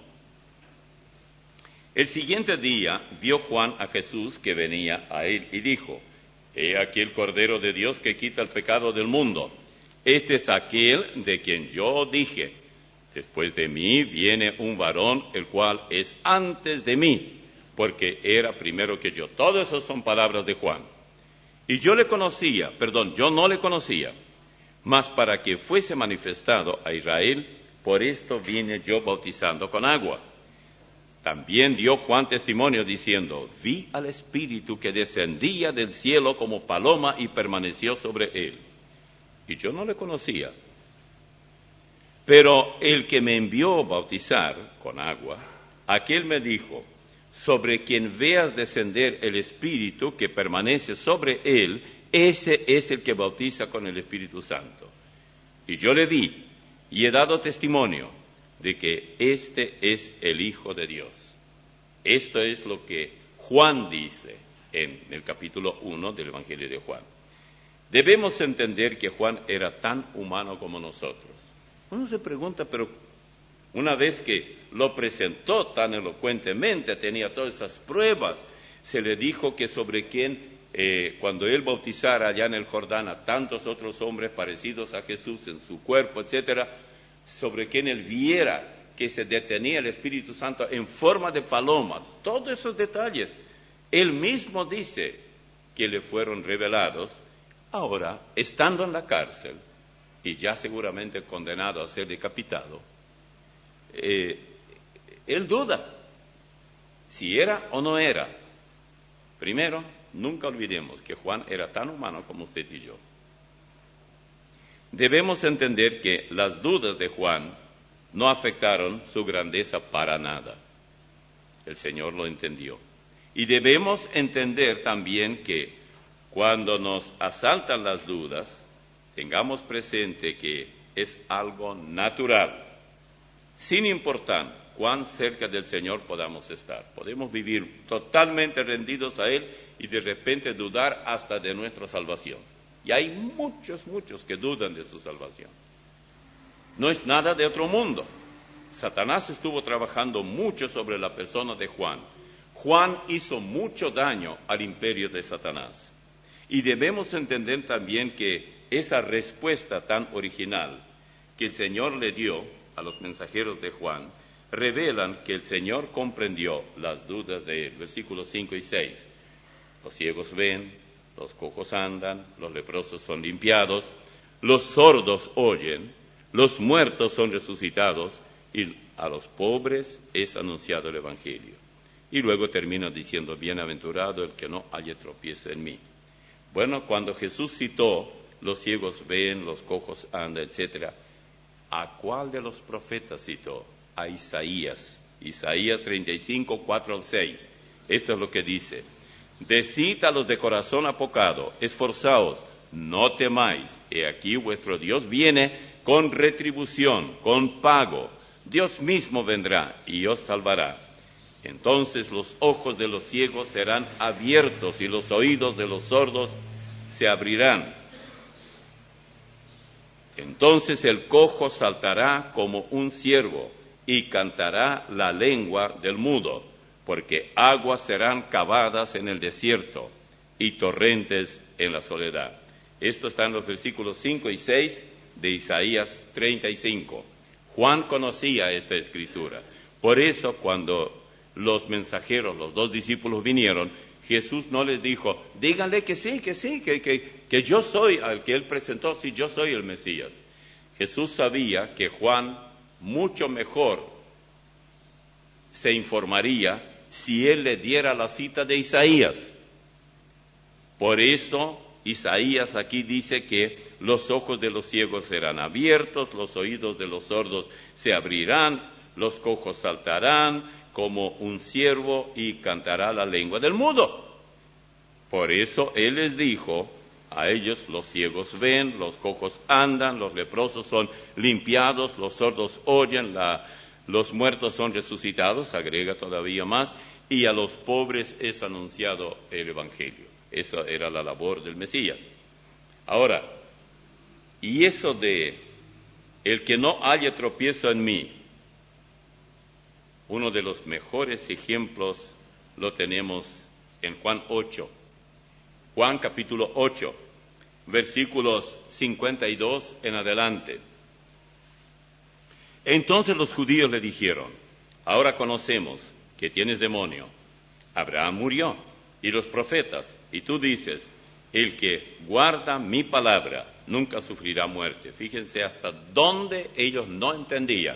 Speaker 1: El siguiente día vio Juan a Jesús que venía a él y dijo, he aquí el Cordero de Dios que quita el pecado del mundo. Este es aquel de quien yo dije, después de mí viene un varón, el cual es antes de mí, porque era primero que yo. Todo eso son palabras de Juan. Y yo le conocía, perdón, yo no le conocía, mas para que fuese manifestado a Israel, por esto vine yo bautizando con agua. También dio Juan testimonio diciendo, vi al Espíritu que descendía del cielo como paloma y permaneció sobre él. Y yo no le conocía. Pero el que me envió bautizar con agua, aquel me dijo, sobre quien veas descender el Espíritu que permanece sobre él, ese es el que bautiza con el Espíritu Santo. Y yo le vi y he dado testimonio de que este es el Hijo de Dios. Esto es lo que Juan dice en el capítulo uno del Evangelio de Juan. Debemos entender que Juan era tan humano como nosotros. Uno se pregunta, pero una vez que lo presentó tan elocuentemente, tenía todas esas pruebas, se le dijo que sobre quien, eh, cuando él bautizara allá en el Jordán a tantos otros hombres parecidos a Jesús en su cuerpo, etcétera, sobre quien él viera que se detenía el Espíritu Santo en forma de paloma, todos esos detalles, él mismo dice que le fueron revelados. Ahora, estando en la cárcel y ya seguramente condenado a ser decapitado, eh, él duda si era o no era. Primero, nunca olvidemos que Juan era tan humano como usted y yo. Debemos entender que las dudas de Juan no afectaron su grandeza para nada. El Señor lo entendió. Y debemos entender también que cuando nos asaltan las dudas, tengamos presente que es algo natural, sin importar cuán cerca del Señor podamos estar. Podemos vivir totalmente rendidos a Él y de repente dudar hasta de nuestra salvación. Y hay muchos, muchos que dudan de su salvación. No es nada de otro mundo. Satanás estuvo trabajando mucho sobre la persona de Juan. Juan hizo mucho daño al imperio de Satanás. Y debemos entender también que esa respuesta tan original que el Señor le dio a los mensajeros de Juan, revelan que el Señor comprendió las dudas de él. Versículos cinco y seis. Los ciegos ven, los cojos andan, los leprosos son limpiados, los sordos oyen, los muertos son resucitados, y a los pobres es anunciado el Evangelio. Y luego termina diciendo, bienaventurado el que no haya tropiezo en mí. Bueno, cuando Jesús citó, los ciegos ven, los cojos andan, etcétera, ¿a cuál de los profetas citó? A Isaías. Isaías treinta y cinco, cuatro al seis. Esto es lo que dice. Decid a los de corazón apocado, esforzaos, no temáis, he aquí vuestro Dios viene con retribución, con pago. Dios mismo vendrá y os salvará. Entonces los ojos de los ciegos serán abiertos y los oídos de los sordos se abrirán. Entonces el cojo saltará como un ciervo y cantará la lengua del mudo, porque aguas serán cavadas en el desierto y torrentes en la soledad. Esto está en los versículos cinco y seis de Isaías treinta y cinco. Juan conocía esta escritura. Por eso cuando los mensajeros, los dos discípulos vinieron, Jesús no les dijo, díganle que sí, que sí, que, que, que yo soy, al que él presentó, sí, yo soy el Mesías. Jesús sabía que Juan mucho mejor se informaría si él le diera la cita de Isaías. Por eso Isaías aquí dice que los ojos de los ciegos serán abiertos, los oídos de los sordos se abrirán, los cojos saltarán como un ciervo y cantará la lengua del mudo. Por eso él les dijo a ellos, los ciegos ven, los cojos andan, los leprosos son limpiados, los sordos oyen, la, los muertos son resucitados, agrega todavía más, y a los pobres es anunciado el Evangelio. Esa era la labor del Mesías. Ahora, y eso de el que no haya tropiezo en mí, uno de los mejores ejemplos lo tenemos en Juan ocho. Juan capítulo ocho, versículos cincuenta y dos en adelante. Entonces los judíos le dijeron, ahora conocemos que tienes demonio. Abraham murió y los profetas, y tú dices, el que guarda mi palabra nunca sufrirá muerte. Fíjense hasta dónde ellos no entendían.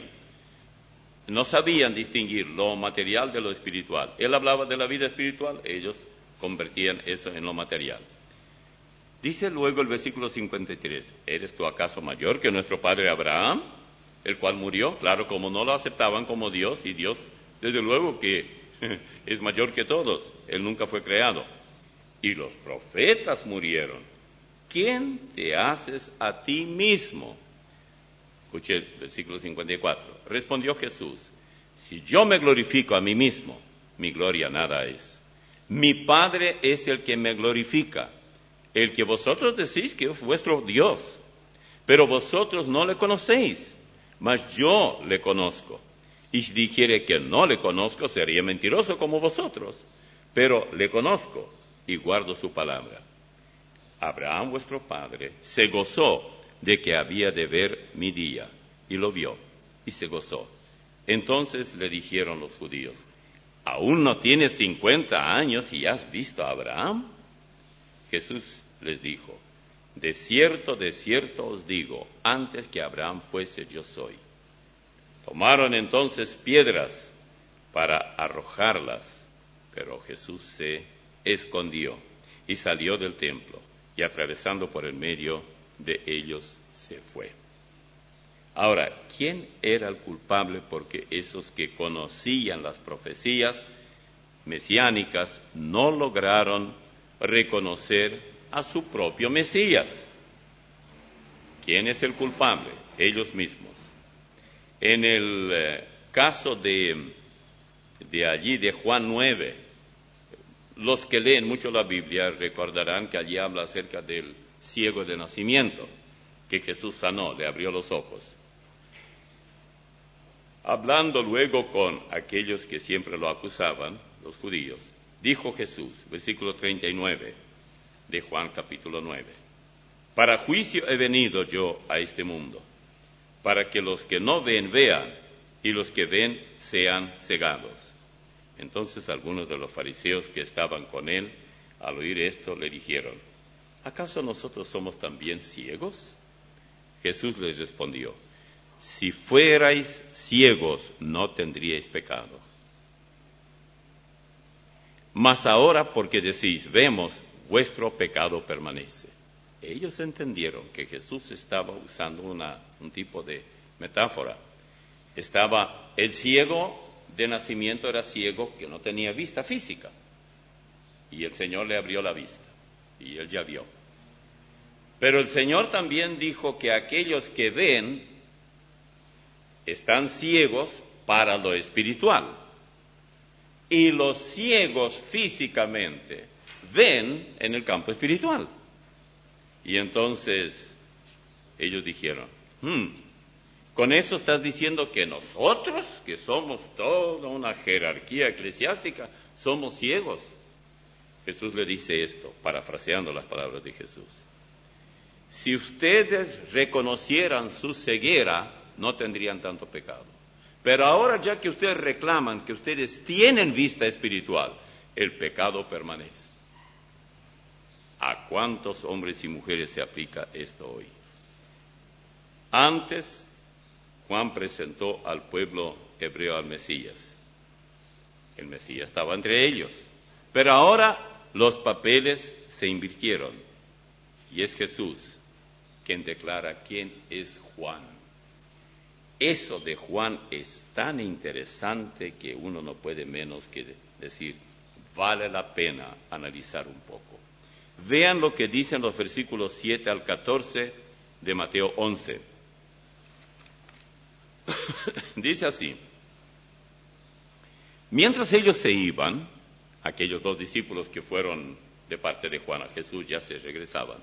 Speaker 1: No sabían distinguir lo material de lo espiritual. Él hablaba de la vida espiritual, ellos convertían eso en lo material. Dice luego el versículo cincuenta y tres, ¿eres tú acaso mayor que nuestro padre Abraham, el cual murió? Claro, como no lo aceptaban como Dios, y Dios, desde luego que es mayor que todos, Él nunca fue creado. Y los profetas murieron. ¿Quién te haces a ti mismo? Escuche el versículo cincuenta y cuatro. Respondió Jesús, si yo me glorifico a mí mismo, mi gloria nada es. Mi Padre es el que me glorifica, el que vosotros decís que es vuestro Dios, pero vosotros no le conocéis, mas yo le conozco. Y si dijere que no le conozco, sería mentiroso como vosotros, pero le conozco y guardo su palabra. Abraham, vuestro padre, se gozó de que había de ver mi día, y lo vio, y se gozó. Entonces le dijeron los judíos, ¿aún no tienes cincuenta años y has visto a Abraham? Jesús les dijo, de cierto, de cierto os digo, antes que Abraham fuese, yo soy. Tomaron entonces piedras para arrojarlas, pero Jesús se escondió y salió del templo, y atravesando por el medio de ellos se fue. Ahora, ¿quién era el culpable? Porque esos que conocían las profecías mesiánicas no lograron reconocer a su propio Mesías. ¿Quién es el culpable? Ellos mismos. En el eh, caso de, de allí, de Juan nueve, los que leen mucho la Biblia recordarán que allí habla acerca del ciego de nacimiento, que Jesús sanó, le abrió los ojos. Hablando luego con aquellos que siempre lo acusaban, los judíos, dijo Jesús, versículo treinta y nueve de Juan capítulo nueve, para juicio he venido yo a este mundo, para que los que no ven vean, y los que ven sean cegados. Entonces algunos de los fariseos que estaban con él, al oír esto, le dijeron, ¿acaso nosotros somos también ciegos? Jesús les respondió, si fuerais ciegos no tendríais pecado. Mas ahora porque decís, vemos, vuestro pecado permanece. Ellos entendieron que Jesús estaba usando una, un tipo de metáfora. Estaba el ciego de nacimiento, era ciego que no tenía vista física. Y el Señor le abrió la vista y él ya vio. Pero el Señor también dijo que aquellos que ven están ciegos para lo espiritual. Y los ciegos físicamente ven en el campo espiritual. Y entonces ellos dijeron, hmm, con eso estás diciendo que nosotros, que somos toda una jerarquía eclesiástica, somos ciegos. Jesús le dice esto, parafraseando las palabras de Jesús. Si ustedes reconocieran su ceguera, no tendrían tanto pecado. Pero ahora, ya que ustedes reclaman que ustedes tienen vista espiritual, el pecado permanece. ¿A cuántos hombres y mujeres se aplica esto hoy? Antes, Juan presentó al pueblo hebreo al Mesías. El Mesías estaba entre ellos. Pero ahora los papeles se invirtieron. Y es Jesús quien declara quién es Juan. Eso de Juan es tan interesante que uno no puede menos que decir, vale la pena analizar un poco. Vean lo que dicen los versículos siete al catorce de Mateo once. Dice así, mientras ellos se iban, aquellos dos discípulos que fueron de parte de Juan a Jesús ya se regresaban,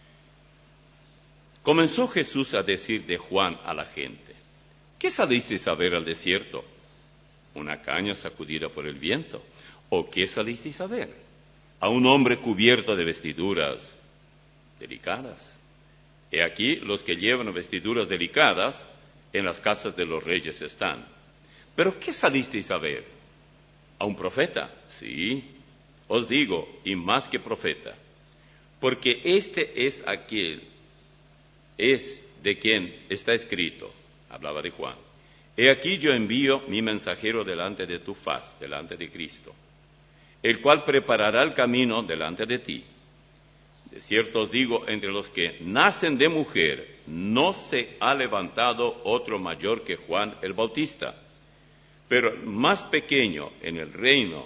Speaker 1: comenzó Jesús a decir de Juan a la gente, ¿qué salisteis a ver al desierto? ¿Una caña sacudida por el viento? ¿O qué salisteis a ver? ¿A un hombre cubierto de vestiduras delicadas? He aquí, los que llevan vestiduras delicadas en las casas de los reyes están. ¿Pero qué salisteis a ver? ¿A un profeta? Sí, os digo, y más que profeta, porque este es aquel, es de quien está escrito, hablaba de Juan, he aquí yo envío mi mensajero delante de tu faz, delante de Cristo, el cual preparará el camino delante de ti. De cierto os digo, entre los que nacen de mujer, no se ha levantado otro mayor que Juan el Bautista, pero el más pequeño en el reino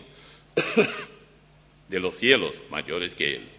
Speaker 1: de los cielos, mayores que él.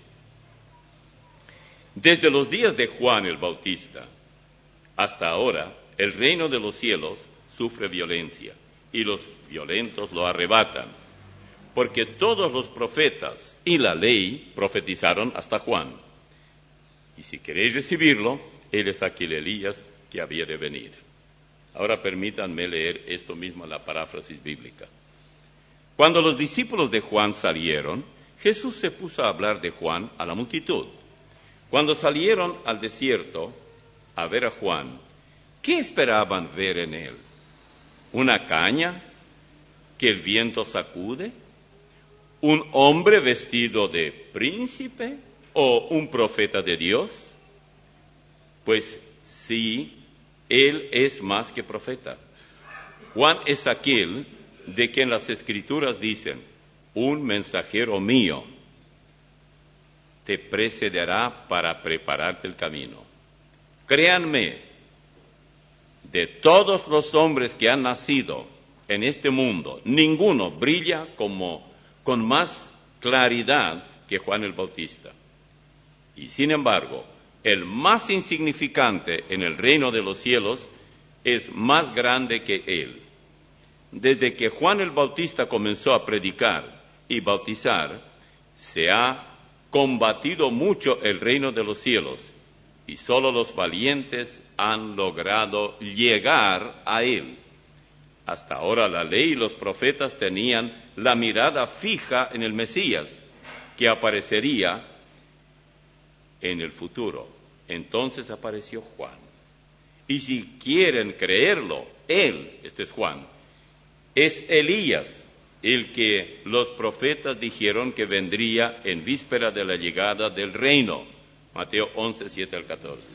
Speaker 1: Desde los días de Juan el Bautista hasta ahora, el reino de los cielos sufre violencia, y los violentos lo arrebatan, porque todos los profetas y la ley profetizaron hasta Juan. Y si queréis recibirlo, él es aquel Elías que había de venir. Ahora permítanme leer esto mismo en la paráfrasis bíblica. Cuando los discípulos de Juan salieron, Jesús se puso a hablar de Juan a la multitud. Cuando salieron al desierto a ver a Juan, ¿qué esperaban ver en él? ¿Una caña que el viento sacude? ¿Un hombre vestido de príncipe o un profeta de Dios? Pues sí, él es más que profeta. Juan es aquel de quien las Escrituras dicen, un mensajero mío te precederá para prepararte el camino. Créanme, de todos los hombres que han nacido en este mundo, ninguno brilla como con más claridad que Juan el Bautista. Y sin embargo, el más insignificante en el reino de los cielos es más grande que él. Desde que Juan el Bautista comenzó a predicar y bautizar, se ha combatido mucho el reino de los cielos, y solo los valientes han logrado llegar a él. Hasta ahora la ley y los profetas tenían la mirada fija en el Mesías, que aparecería en el futuro. Entonces apareció Juan. Y si quieren creerlo, él, este es Juan, es Elías, el que los profetas dijeron que vendría en víspera de la llegada del reino. Mateo once, siete al catorce.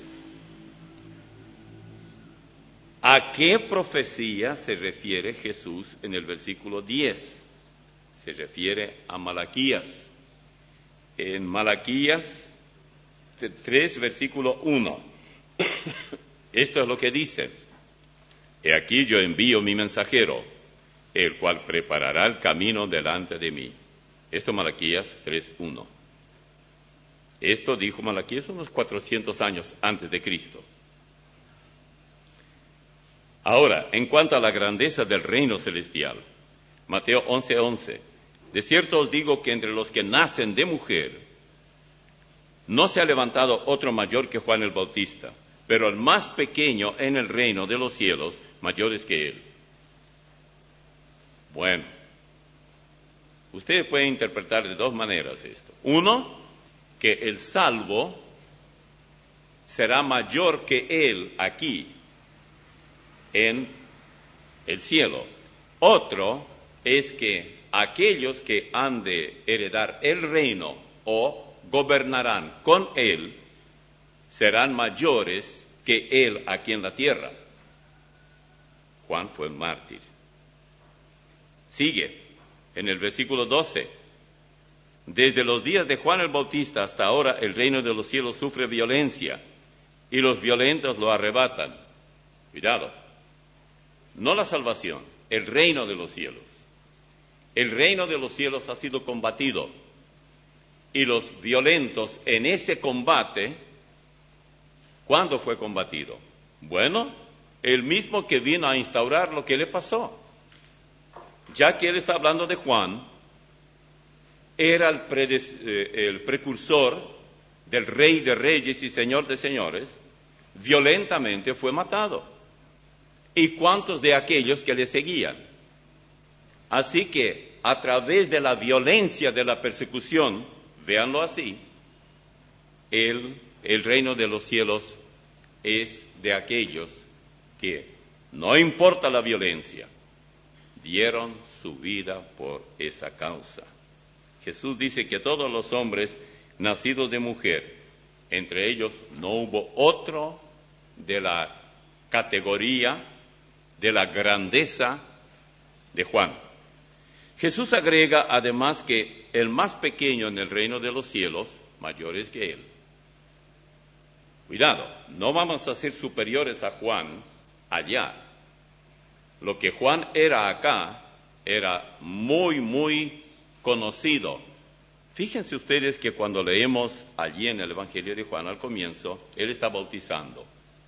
Speaker 1: ¿A qué profecía se refiere Jesús en el versículo diez? Se refiere a Malaquías. en Malaquías tres, versículo uno. Esto es lo que dice: He aquí yo envío mi mensajero, el cual preparará el camino delante de mí. Esto Malaquías tres, uno. Esto dijo Malaquías unos cuatrocientos años antes de Cristo. Ahora, en cuanto a la grandeza del reino celestial, Mateo once, once. De cierto os digo que entre los que nacen de mujer, no se ha levantado otro mayor que Juan el Bautista, pero el más pequeño en el reino de los cielos, mayor es que él. Bueno, ustedes pueden interpretar de dos maneras esto. Uno, que el salvo será mayor que él aquí en el cielo. Otro es que aquellos que han de heredar el reino o gobernarán con él serán mayores que él aquí en la tierra. Juan fue el mártir. Sigue en el versículo doce. Desde los días de Juan el Bautista hasta ahora el reino de los cielos sufre violencia y los violentos lo arrebatan. Cuidado, no la salvación, el reino de los cielos. El reino de los cielos ha sido combatido y los violentos en ese combate, ¿cuándo fue combatido? Bueno, el mismo que vino a instaurar lo que le pasó. Ya que él está hablando de Juan, era el, predes, eh, el precursor del Rey de Reyes y Señor de Señores, violentamente fue matado. ¿Y cuántos de aquellos que le seguían? Así que, a través de la violencia de la persecución, véanlo así, el, el reino de los cielos es de aquellos que, no importa la violencia, dieron su vida por esa causa. Jesús dice que todos los hombres nacidos de mujer, entre ellos no hubo otro de la categoría, de la grandeza de Juan. Jesús agrega además que el más pequeño en el reino de los cielos, mayor es que él. Cuidado, no vamos a ser superiores a Juan allá. Lo que Juan era acá era muy, muy conocido. Fíjense ustedes que cuando leemos allí en el Evangelio de Juan al comienzo, él está bautizando.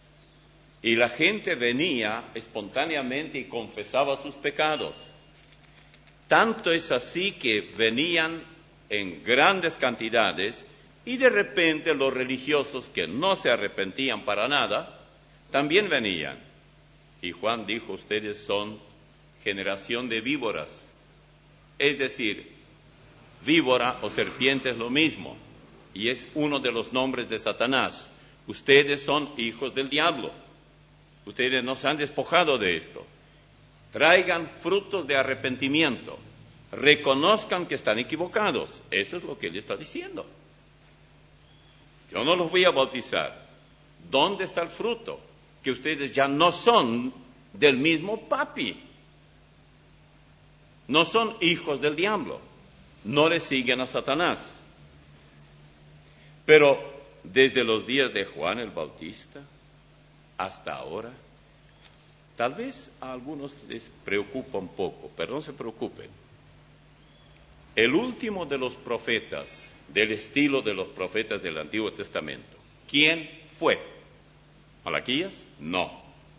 Speaker 1: Y la gente venía espontáneamente y confesaba sus pecados. Tanto es así que venían en grandes cantidades y de repente los religiosos que no se arrepentían para nada, también venían. Y Juan dijo, ustedes son generación de víboras. Es decir, víbora o serpiente es lo mismo, y es uno de los nombres de Satanás. Ustedes son hijos del diablo. Ustedes no se han despojado de esto. Traigan frutos de arrepentimiento. Reconozcan que están equivocados. Eso es lo que él está diciendo. Yo no los voy a bautizar. ¿Dónde está el fruto? Que ustedes ya no son del mismo papi. No son hijos del diablo. No le siguen a Satanás. Pero desde los días de Juan el Bautista hasta ahora, tal vez a algunos les preocupa un poco, pero no se preocupen. El último de los profetas, del estilo de los profetas del Antiguo Testamento, ¿quién fue? ¿Malaquías? No.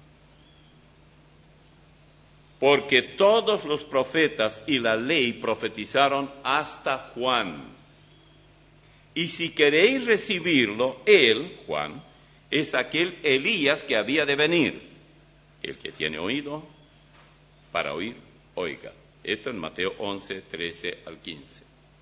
Speaker 1: Porque todos los profetas y la ley profetizaron hasta Juan. Y si queréis recibirlo, él, Juan, es aquel Elías que había de venir. El que tiene oído para oír, oiga. Esto en Mateo once, trece al quince.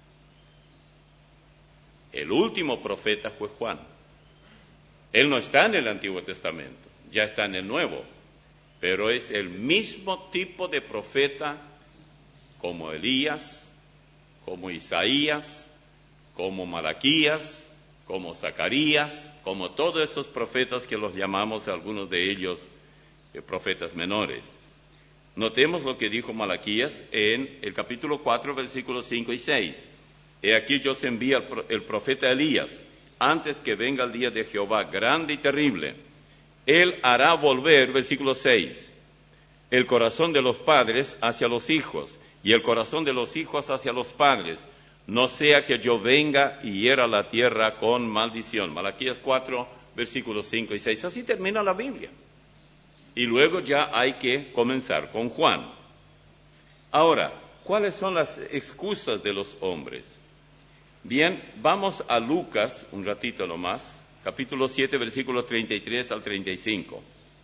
Speaker 1: El último profeta fue Juan. Él no está en el Antiguo Testamento, ya está en el Nuevo, pero es el mismo tipo de profeta como Elías, como Isaías, como Malaquías, como Zacarías, como todos esos profetas que los llamamos, algunos de ellos, eh, profetas menores. Notemos lo que dijo Malaquías en el capítulo cuatro, versículos cinco y seis. he aquí yo os envío el profeta Elías, antes que venga el día de Jehová, grande y terrible. Él hará volver, versículo seis, el corazón de los padres hacia los hijos, y el corazón de los hijos hacia los padres, no sea que yo venga y hiera la tierra con maldición. Malaquías cuatro, versículos cinco y seis. Así termina la Biblia. Y luego ya hay que comenzar con Juan. Ahora, ¿cuáles son las excusas de los hombres? Bien, vamos a Lucas, un ratito nomás, capítulo siete, versículos treinta y tres al treinta y cinco.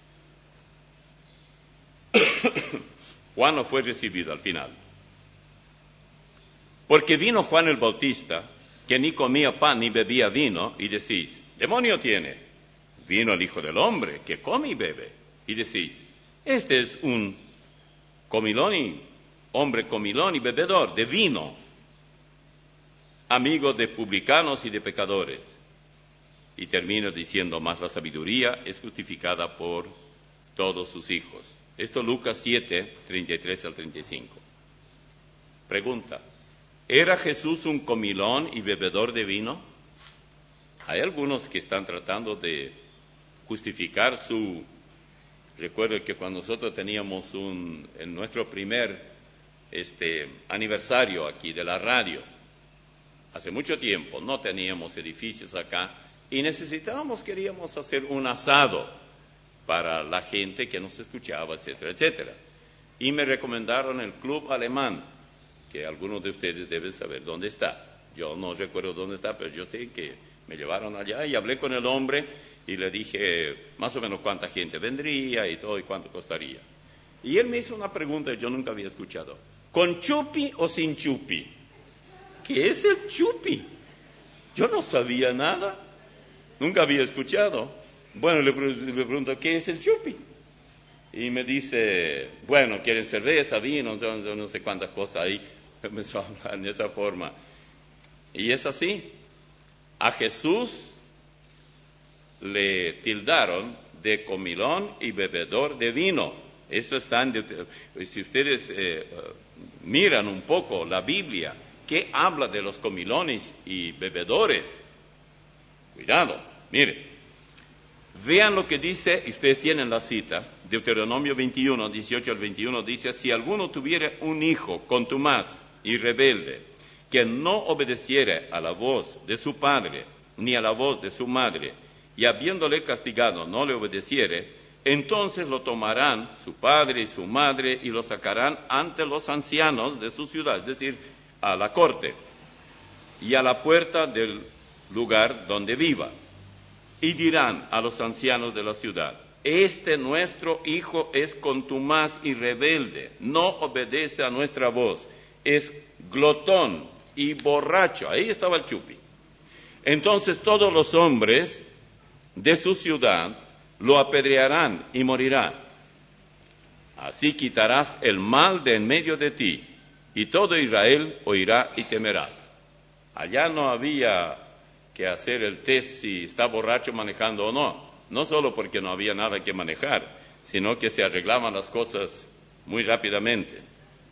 Speaker 1: Juan no fue recibido al final. Porque vino Juan el Bautista, que ni comía pan ni bebía vino, y decís, demonio tiene. Vino el Hijo del Hombre, que come y bebe, y decís, este es un comilón y hombre comilón y bebedor de vino, amigo de publicanos y de pecadores. Y termina diciendo, más la sabiduría es justificada por todos sus hijos. Esto Lucas siete, treinta y tres al treinta y cinco. Pregunta, ¿era Jesús un comilón y bebedor de vino? Hay algunos que están tratando de justificar su... Recuerdo que cuando nosotros teníamos un, en nuestro primer este, aniversario aquí de la radio, hace mucho tiempo, no teníamos edificios acá, y necesitábamos, queríamos hacer un asado para la gente que nos escuchaba, etcétera, etcétera. Y me recomendaron el Club Alemán, que algunos de ustedes deben saber dónde está. Yo no recuerdo dónde está, pero yo sé que me llevaron allá y hablé con el hombre y le dije más o menos cuánta gente vendría y todo y cuánto costaría. Y él me hizo una pregunta que yo nunca había escuchado. ¿Con chupi o sin chupi? ¿Qué es el chupi? Yo no sabía nada, nunca había escuchado. Bueno, le, le pregunto, ¿qué es el chupi? Y me dice, bueno, quieren cerveza, vino, no, no sé cuántas cosas ahí. Empezó a hablar de esa forma. Y es así. A Jesús le tildaron de comilón y bebedor de vino. Eso está en, si ustedes eh, miran un poco la Biblia, ¿qué habla de los comilones y bebedores? Cuidado, mire. Vean lo que dice, y ustedes tienen la cita, Deuteronomio veintiuno, dieciocho al veintiuno, dice, si alguno tuviera un hijo contumaz y rebelde, que no obedeciere a la voz de su padre, ni a la voz de su madre, y habiéndole castigado no le obedeciere, entonces lo tomarán su padre y su madre y lo sacarán ante los ancianos de su ciudad, es decir, a la corte, y a la puerta del lugar donde viva. Y dirán a los ancianos de la ciudad, este nuestro hijo es contumaz y rebelde, no obedece a nuestra voz, es glotón y borracho. Ahí estaba el chupi. Entonces todos los hombres de su ciudad lo apedrearán y morirá. Así quitarás el mal de en medio de ti, y todo Israel oirá y temerá. Allá no había que hacer el test si está borracho manejando o no, no solo porque no había nada que manejar, sino que se arreglaban las cosas muy rápidamente.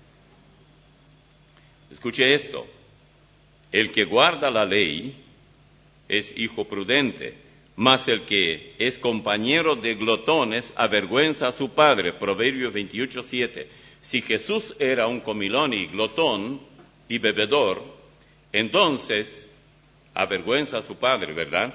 Speaker 1: Escuche esto, el que guarda la ley es hijo prudente, mas el que es compañero de glotones avergüenza a su padre. Proverbios veintiocho, siete. Si Jesús era un comilón y glotón y bebedor, entonces avergüenza a su padre, ¿verdad?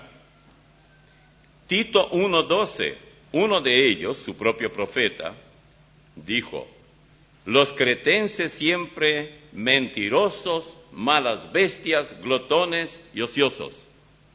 Speaker 1: Tito uno, doce, uno de ellos, su propio profeta, dijo, los cretenses siempre mentirosos, malas bestias, glotones y ociosos.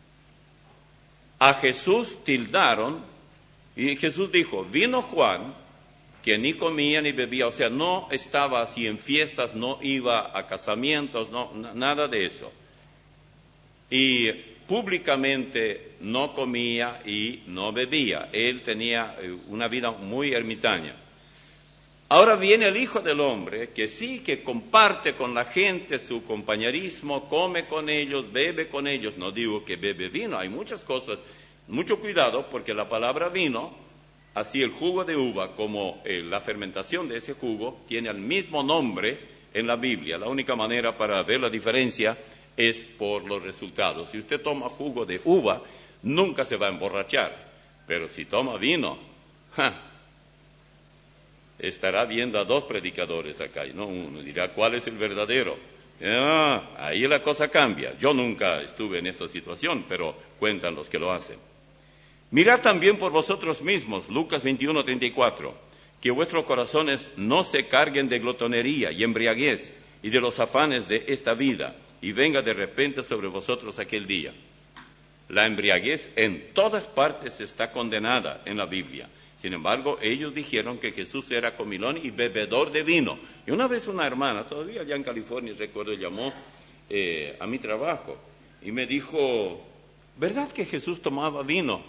Speaker 1: A Jesús tildaron, y Jesús dijo, vino Juan, que ni comía ni bebía, o sea, no estaba así en fiestas, no iba a casamientos, no, nada de eso. Y públicamente no comía y no bebía. Él tenía una vida muy ermitaña. Ahora viene el Hijo del Hombre, que sí, que comparte con la gente su compañerismo, come con ellos, bebe con ellos. No digo que bebe vino, hay muchas cosas. Mucho cuidado, porque la palabra vino, así el jugo de uva como eh, la fermentación de ese jugo, tiene el mismo nombre en la Biblia. La única manera para ver la diferencia es por los resultados. Si usted toma jugo de uva, nunca se va a emborrachar, pero si toma vino, ¡ja!, estará viendo a dos predicadores acá, y no uno, dirá, ¿cuál es el verdadero? Ah, ahí la cosa cambia. Yo nunca estuve en esa situación, pero cuentan los que lo hacen. Mirad también por vosotros mismos, Lucas veintiuno, treinta y cuatro, que vuestros corazones no se carguen de glotonería y embriaguez y de los afanes de esta vida, y venga de repente sobre vosotros aquel día. La embriaguez en todas partes está condenada en la Biblia. Sin embargo, ellos dijeron que Jesús era comilón y bebedor de vino. Y una vez una hermana, todavía allá en California, recuerdo, llamó eh, a mi trabajo y me dijo, ¿verdad que Jesús tomaba vino?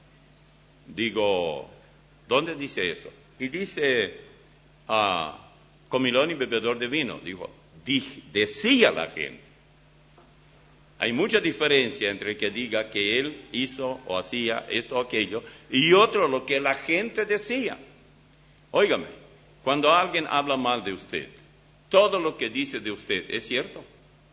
Speaker 1: Digo, ¿dónde dice eso? Y dice, ah, comilón y bebedor de vino. Dijo, dije, decía la gente. Hay mucha diferencia entre que diga que él hizo o hacía esto o aquello y otro lo que la gente decía. Óigame, cuando alguien habla mal de usted, todo lo que dice de usted es cierto.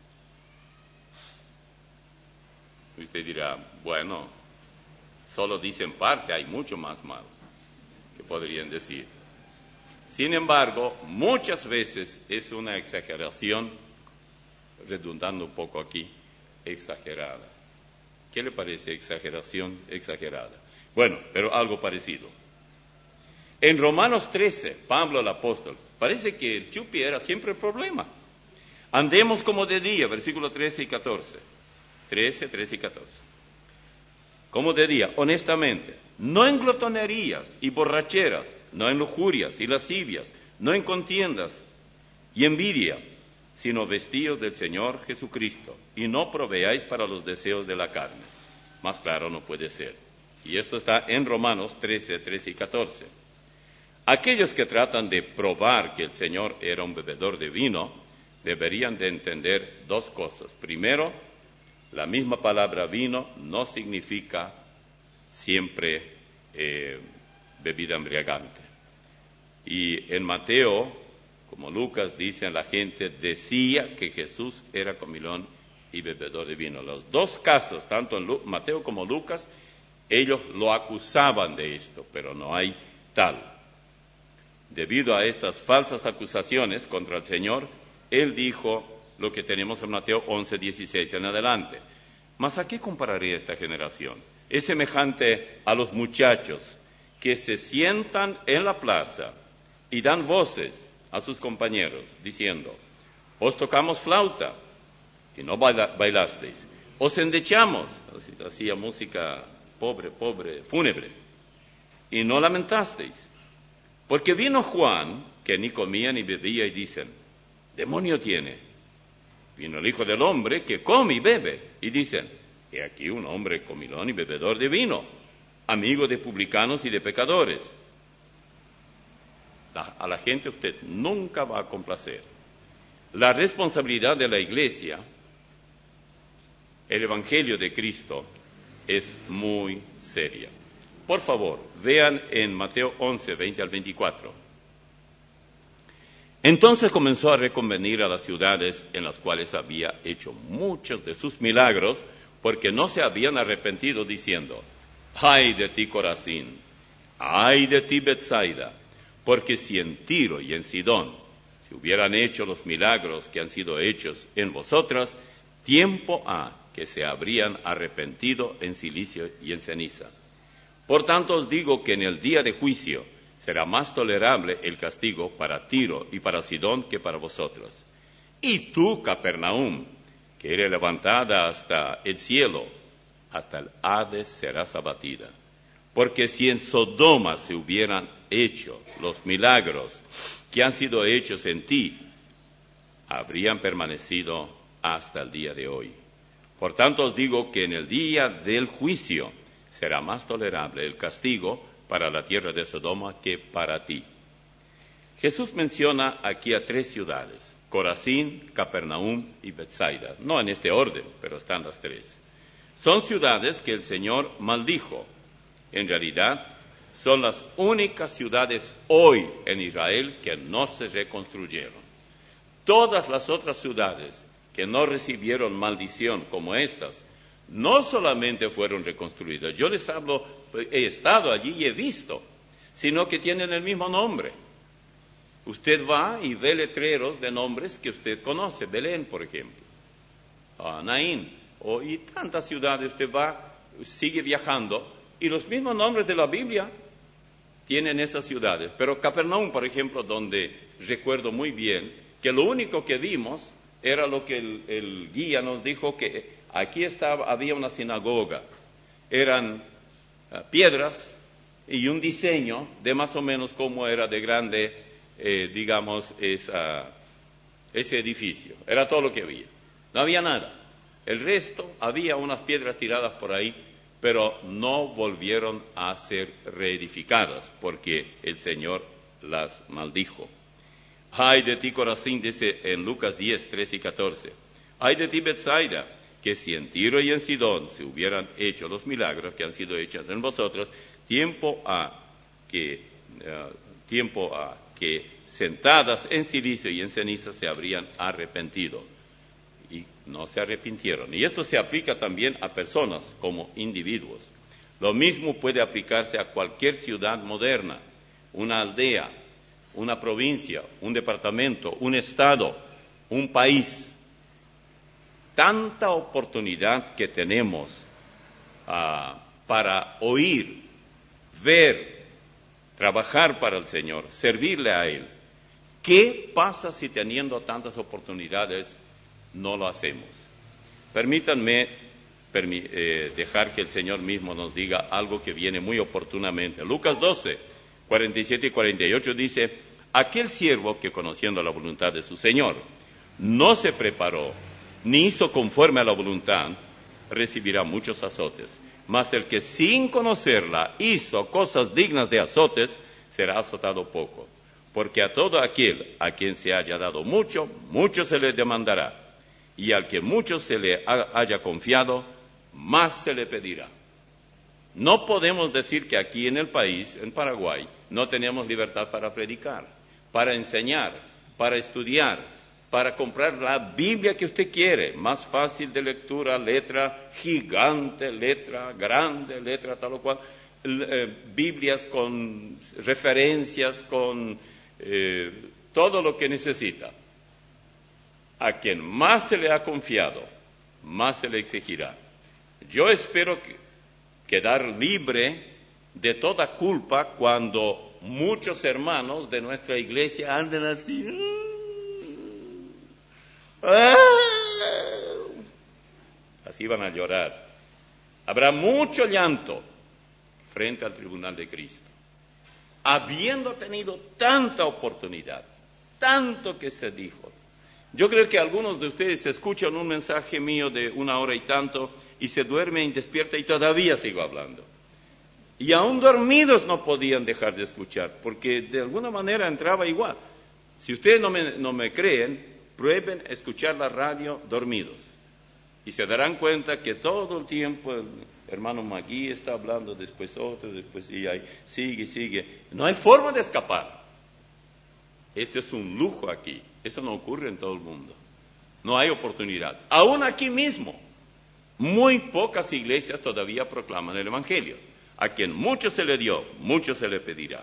Speaker 1: Usted dirá, bueno, solo dicen parte, hay mucho más mal que podrían decir. Sin embargo, muchas veces es una exageración, redundando un poco aquí, exagerada. ¿Qué le parece exageración exagerada? Bueno, pero algo parecido. En Romanos trece, Pablo el apóstol, parece que el chupi era siempre el problema. Andemos como de día, versículos trece y catorce. trece, trece y catorce. Como de día, honestamente, no en glotonerías y borracheras, no en lujurias y lascivias, no en contiendas y envidia, sino vestidos del Señor Jesucristo, y no proveáis para los deseos de la carne. Más claro no puede ser. Y esto está en Romanos trece, trece y catorce. Aquellos que tratan de probar que el Señor era un bebedor de vino, deberían de entender dos cosas. Primero, la misma palabra vino no significa siempre eh, bebida embriagante. Y en Mateo, como Lucas, dicen la gente, decía que Jesús era comilón y bebedor de vino. Los dos casos, tanto en Lu- Mateo como Lucas, ellos lo acusaban de esto, pero no hay tal. Debido a estas falsas acusaciones contra el Señor, Él dijo lo que tenemos en Mateo once, dieciséis en adelante. ¿Mas a qué compararé esta generación? Es semejante a los muchachos que se sientan en la plaza y dan voces a sus compañeros, diciendo, os tocamos flauta y no baila, bailasteis, os endechamos, hacía música pobre, pobre, fúnebre, y no lamentasteis. Porque vino Juan, que ni comía ni bebía, y dicen, demonio tiene. Vino el Hijo del Hombre, que come y bebe, y dicen, he aquí un hombre comilón y bebedor de vino, amigo de publicanos y de pecadores. A la gente usted nunca va a complacer. La responsabilidad de la Iglesia, el Evangelio de Cristo, es muy seria. Por favor, vean en Mateo once, veinte al veinticuatro. Entonces comenzó a reconvenir a las ciudades en las cuales había hecho muchos de sus milagros, porque no se habían arrepentido, diciendo, ay de ti Corazín, ay de ti Betsaida, porque si en Tiro y en Sidón se hubieran hecho los milagros que han sido hechos en vosotras, tiempo ha que se habrían arrepentido en silicio y en ceniza. Por tanto os digo que en el día de juicio será más tolerable el castigo para Tiro y para Sidón que para vosotros. Y tú, Capernaum, que eres levantada hasta el cielo, hasta el Hades serás abatida. Porque si en Sodoma se hubieran hecho los milagros que han sido hechos en ti, habrían permanecido hasta el día de hoy. Por tanto os digo que en el día del juicio será más tolerable el castigo para la tierra de Sodoma que para ti. Jesús menciona aquí a tres ciudades, Corazín, Capernaum y Betsaida. No en este orden, pero están las tres. Son ciudades que el Señor maldijo. En realidad, son las únicas ciudades hoy en Israel que no se reconstruyeron. Todas las otras ciudades que no recibieron maldición como estas, no solamente fueron reconstruidas, yo les hablo, he estado allí y he visto, sino que tienen el mismo nombre. Usted va y ve letreros de nombres que usted conoce, Belén, por ejemplo, a Naín, o, y tantas ciudades, usted va, sigue viajando, y los mismos nombres de la Biblia tienen esas ciudades. Pero Capernaum, por ejemplo, donde recuerdo muy bien que lo único que vimos era lo que el, el guía nos dijo, que aquí estaba, había una sinagoga, eran uh, piedras y un diseño de más o menos cómo era de grande, eh, digamos, esa, ese edificio. Era todo lo que había, no había nada. El resto, había unas piedras tiradas por ahí, pero no volvieron a ser reedificadas, porque el Señor las maldijo. Ay de ti, Corazín, dice en Lucas diez, trece y catorce. Ay de ti, Betsaida, que si en Tiro y en Sidón se hubieran hecho los milagros que han sido hechos en vosotros, tiempo a que, uh, tiempo a que sentadas en silicio y en ceniza se habrían arrepentido. Y no se arrepintieron. Y esto se aplica también a personas como individuos. Lo mismo puede aplicarse a cualquier ciudad moderna, una aldea, una provincia, un departamento, un estado, un país. Tanta oportunidad que tenemos uh, para oír, ver, trabajar para el Señor, servirle a Él. ¿Qué pasa si teniendo tantas oportunidades no lo hacemos? Permítanme permi- eh, dejar que el Señor mismo nos diga algo que viene muy oportunamente. Lucas doce, cuarenta y siete y cuarenta y ocho dice: aquel siervo que, conociendo la voluntad de su Señor, no se preparó ni hizo conforme a la voluntad, recibirá muchos azotes. Mas el que sin conocerla hizo cosas dignas de azotes, será azotado poco. Porque a todo aquel a quien se haya dado mucho, mucho se le demandará. Y al que mucho se le haya confiado, más se le pedirá. No podemos decir que aquí en el país, en Paraguay, no tenemos libertad para predicar, para enseñar, para estudiar, para comprar la Biblia que usted quiere, más fácil de lectura, letra gigante, letra grande, letra tal o cual, eh, Biblias con referencias, con eh, todo lo que necesita. A quien más se le ha confiado, más se le exigirá. Yo espero que, quedar libre de toda culpa cuando muchos hermanos de nuestra iglesia anden así. Así van a llorar. Habrá mucho llanto frente al tribunal de Cristo. Habiendo tenido tanta oportunidad, tanto que se dijo. Yo creo que algunos de ustedes escuchan un mensaje mío de una hora y tanto y se duermen y despiertan y todavía sigo hablando. Y aún dormidos no podían dejar de escuchar, porque de alguna manera entraba igual. Si ustedes no me, no me creen, prueben escuchar la radio dormidos. Y se darán cuenta que todo el tiempo el hermano Magui está hablando, después otro, después y ahí, sigue, sigue. No hay forma de escapar. Este es un lujo aquí. Eso no ocurre en todo el mundo. No hay oportunidad. Aún aquí mismo, muy pocas iglesias todavía proclaman el Evangelio. A quien mucho se le dio, mucho se le pedirá.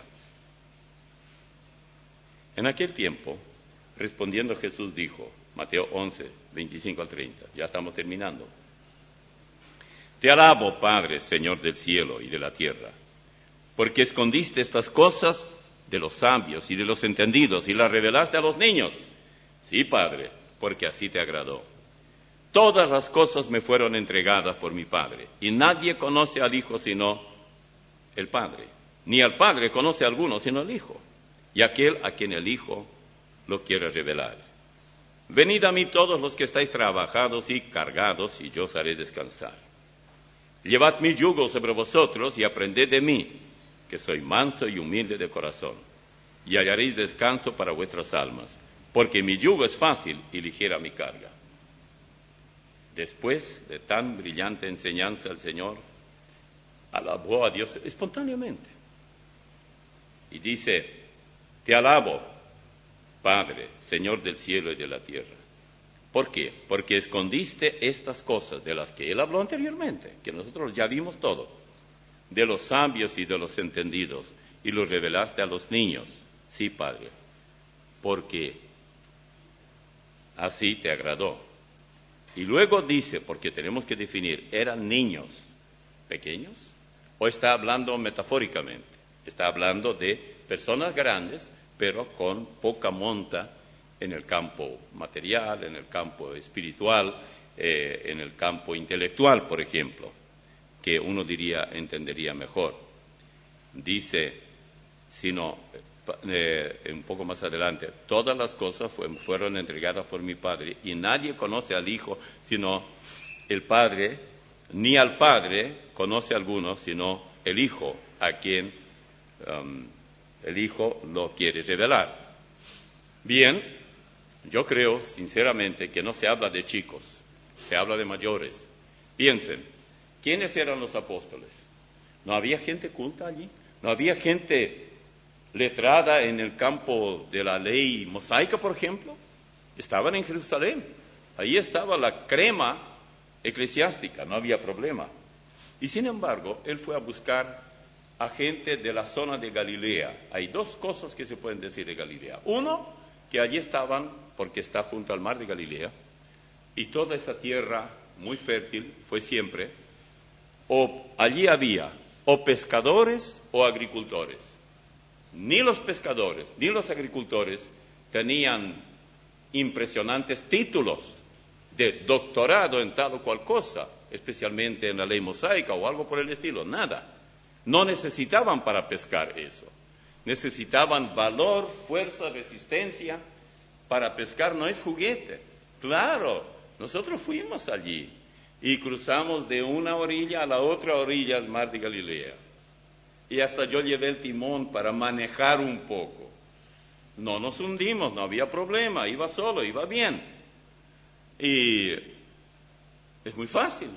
Speaker 1: En aquel tiempo, respondiendo Jesús dijo, Mateo once, veinticinco al treinta, ya estamos terminando. Te alabo, Padre, Señor del cielo y de la tierra, porque escondiste estas cosas de los sabios y de los entendidos y las revelaste a los niños. Sí, Padre, porque así te agradó. Todas las cosas me fueron entregadas por mi Padre, y nadie conoce al Hijo sino el Padre, ni al Padre conoce a alguno sino el Hijo, y aquel a quien el Hijo lo quiere revelar. Venid a mí todos los que estáis trabajados y cargados, y yo os haré descansar. Llevad mi yugo sobre vosotros y aprended de mí, que soy manso y humilde de corazón, y hallaréis descanso para vuestras almas, porque mi yugo es fácil y ligera mi carga. Después de tan brillante enseñanza, el Señor alabó a Dios espontáneamente. Y dice, te alabo, Padre, Señor del cielo y de la tierra, ¿Por qué? Porque escondiste estas cosas de las que él habló anteriormente, que nosotros ya vimos todo, de los sabios y de los entendidos, y los revelaste a los niños. Sí, Padre, porque así te agradó. Y luego dice, porque tenemos que definir, ¿eran niños pequeños? ¿O está hablando metafóricamente? Está hablando de personas grandes, pero con poca monta en el campo material, en el campo espiritual, eh, en el campo intelectual, por ejemplo, que uno diría, entendería mejor. Dice, sino, eh, un poco más adelante, todas las cosas fue, fueron entregadas por mi Padre, y nadie conoce al Hijo sino el Padre, ni al Padre conoce a alguno sino el Hijo, a quien um, el Hijo lo quiere revelar. Bien, yo creo sinceramente que no se habla de chicos, se habla de mayores. Piensen, ¿quiénes eran los apóstoles? ¿No había gente culta allí? ¿No había gente letrada en el campo de la ley mosaica, por ejemplo? Estaban en Jerusalén. Ahí estaba la crema eclesiástica, no había problema. Y sin embargo, él fue a buscar a gente de la zona de Galilea. Hay dos cosas que se pueden decir de Galilea. Uno, que allí estaban, porque está junto al mar de Galilea, y toda esa tierra muy fértil fue siempre, o allí había o pescadores o agricultores. Ni los pescadores ni los agricultores tenían impresionantes títulos de doctorado en tal o cual cosa, especialmente en la ley mosaica o algo por el estilo, nada. No necesitaban para pescar eso. Necesitaban valor, fuerza, resistencia. Para pescar no es juguete. Claro, nosotros fuimos allí y cruzamos de una orilla a la otra orilla del mar de Galilea. Y hasta yo llevé el timón para manejar un poco. No nos hundimos, no había problema, iba solo, iba bien. Y es muy fácil.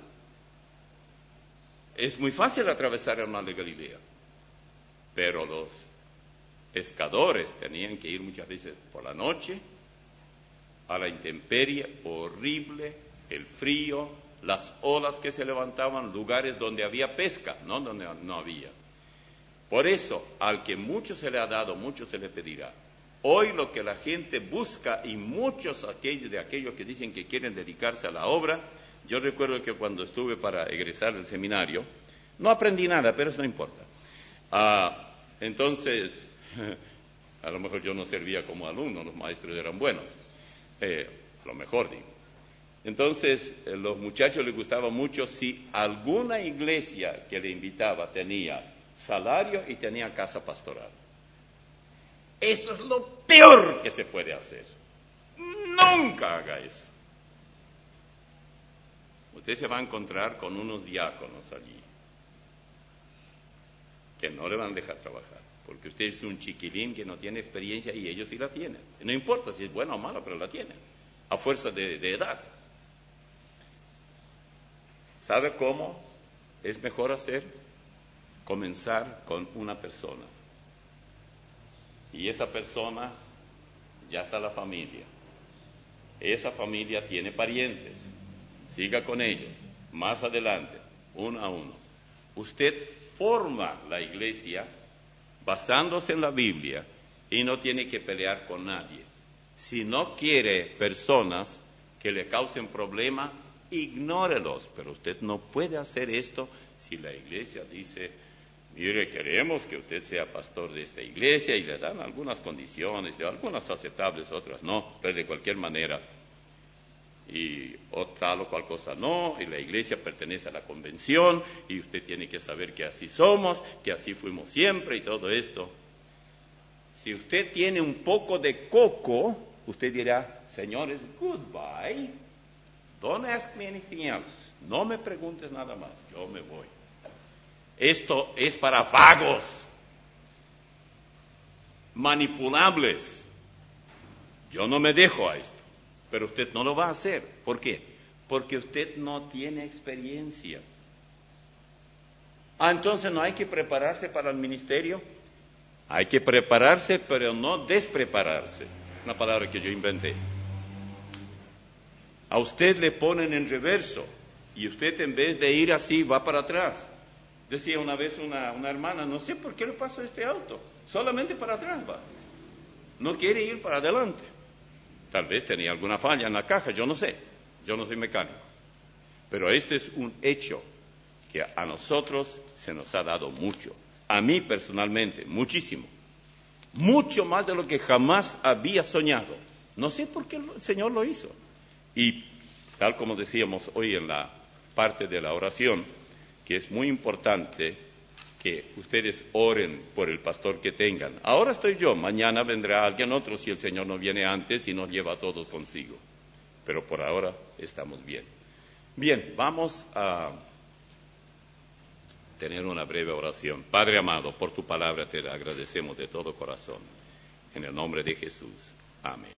Speaker 1: Es muy fácil atravesar el mar de Galilea. Pero los pescadores tenían que ir muchas veces por la noche, a la intemperie, horrible, el frío, las olas que se levantaban, lugares donde había pesca, no donde no había. Por eso, al que mucho se le ha dado, mucho se le pedirá. Hoy lo que la gente busca, y muchos aquellos de aquellos que dicen que quieren dedicarse a la obra, yo recuerdo que cuando estuve para egresar del seminario, no aprendí nada, pero eso no importa. Ah, entonces, a lo mejor yo no servía como alumno, los maestros eran buenos, eh, a lo mejor digo. Entonces, eh, los muchachos les gustaba mucho si alguna iglesia que le invitaba tenía salario y tenía casa pastoral. Eso es lo peor que se puede hacer. Nunca haga eso. Usted se va a encontrar con unos diáconos allí que no le van a dejar trabajar, porque usted es un chiquilín que no tiene experiencia y ellos sí la tienen. No importa si es buena o mala, pero la tienen, a fuerza de, de edad. ¿Sabe cómo es mejor hacer? Comenzar con una persona. Y esa persona, ya está la familia. Esa familia tiene parientes. Siga con ellos. Más adelante, uno a uno. Usted forma la iglesia basándose en la Biblia y no tiene que pelear con nadie. Si no quiere personas que le causen problema, ignórelos. Pero usted no puede hacer esto si la iglesia dice: mire, queremos que usted sea pastor de esta iglesia, y le dan algunas condiciones, algunas aceptables, otras no, pero de cualquier manera, y o tal o cual cosa no, y la iglesia pertenece a la convención, y usted tiene que saber que así somos, que así fuimos siempre, y todo esto. Si usted tiene un poco de coco, usted dirá: señores, goodbye, don't ask me anything else, no me preguntes nada más, yo me voy. Esto es para vagos, manipulables. Yo no me dejo a esto, pero usted no lo va a hacer. ¿Por qué? Porque usted no tiene experiencia. Ah, entonces no hay que prepararse para el ministerio. Hay que prepararse, pero no desprepararse. Una palabra que yo inventé. A usted le ponen en reverso y usted en vez de ir así va para atrás. Decía una vez una, una hermana, no sé por qué le pasa a este auto, solamente para atrás va. No quiere ir para adelante. Tal vez tenía alguna falla en la caja, yo no sé, yo no soy mecánico. Pero este es un hecho que a nosotros se nos ha dado mucho. A mí personalmente, muchísimo. Mucho más de lo que jamás había soñado. No sé por qué el Señor lo hizo. Y tal como decíamos hoy en la parte de la oración, que es muy importante que ustedes oren por el pastor que tengan. Ahora estoy yo, mañana vendrá alguien otro si el Señor no viene antes y nos lleva a todos consigo. Pero por ahora estamos bien. Bien, vamos a tener una breve oración. Padre amado, por tu palabra te agradecemos de todo corazón. En el nombre de Jesús. Amén.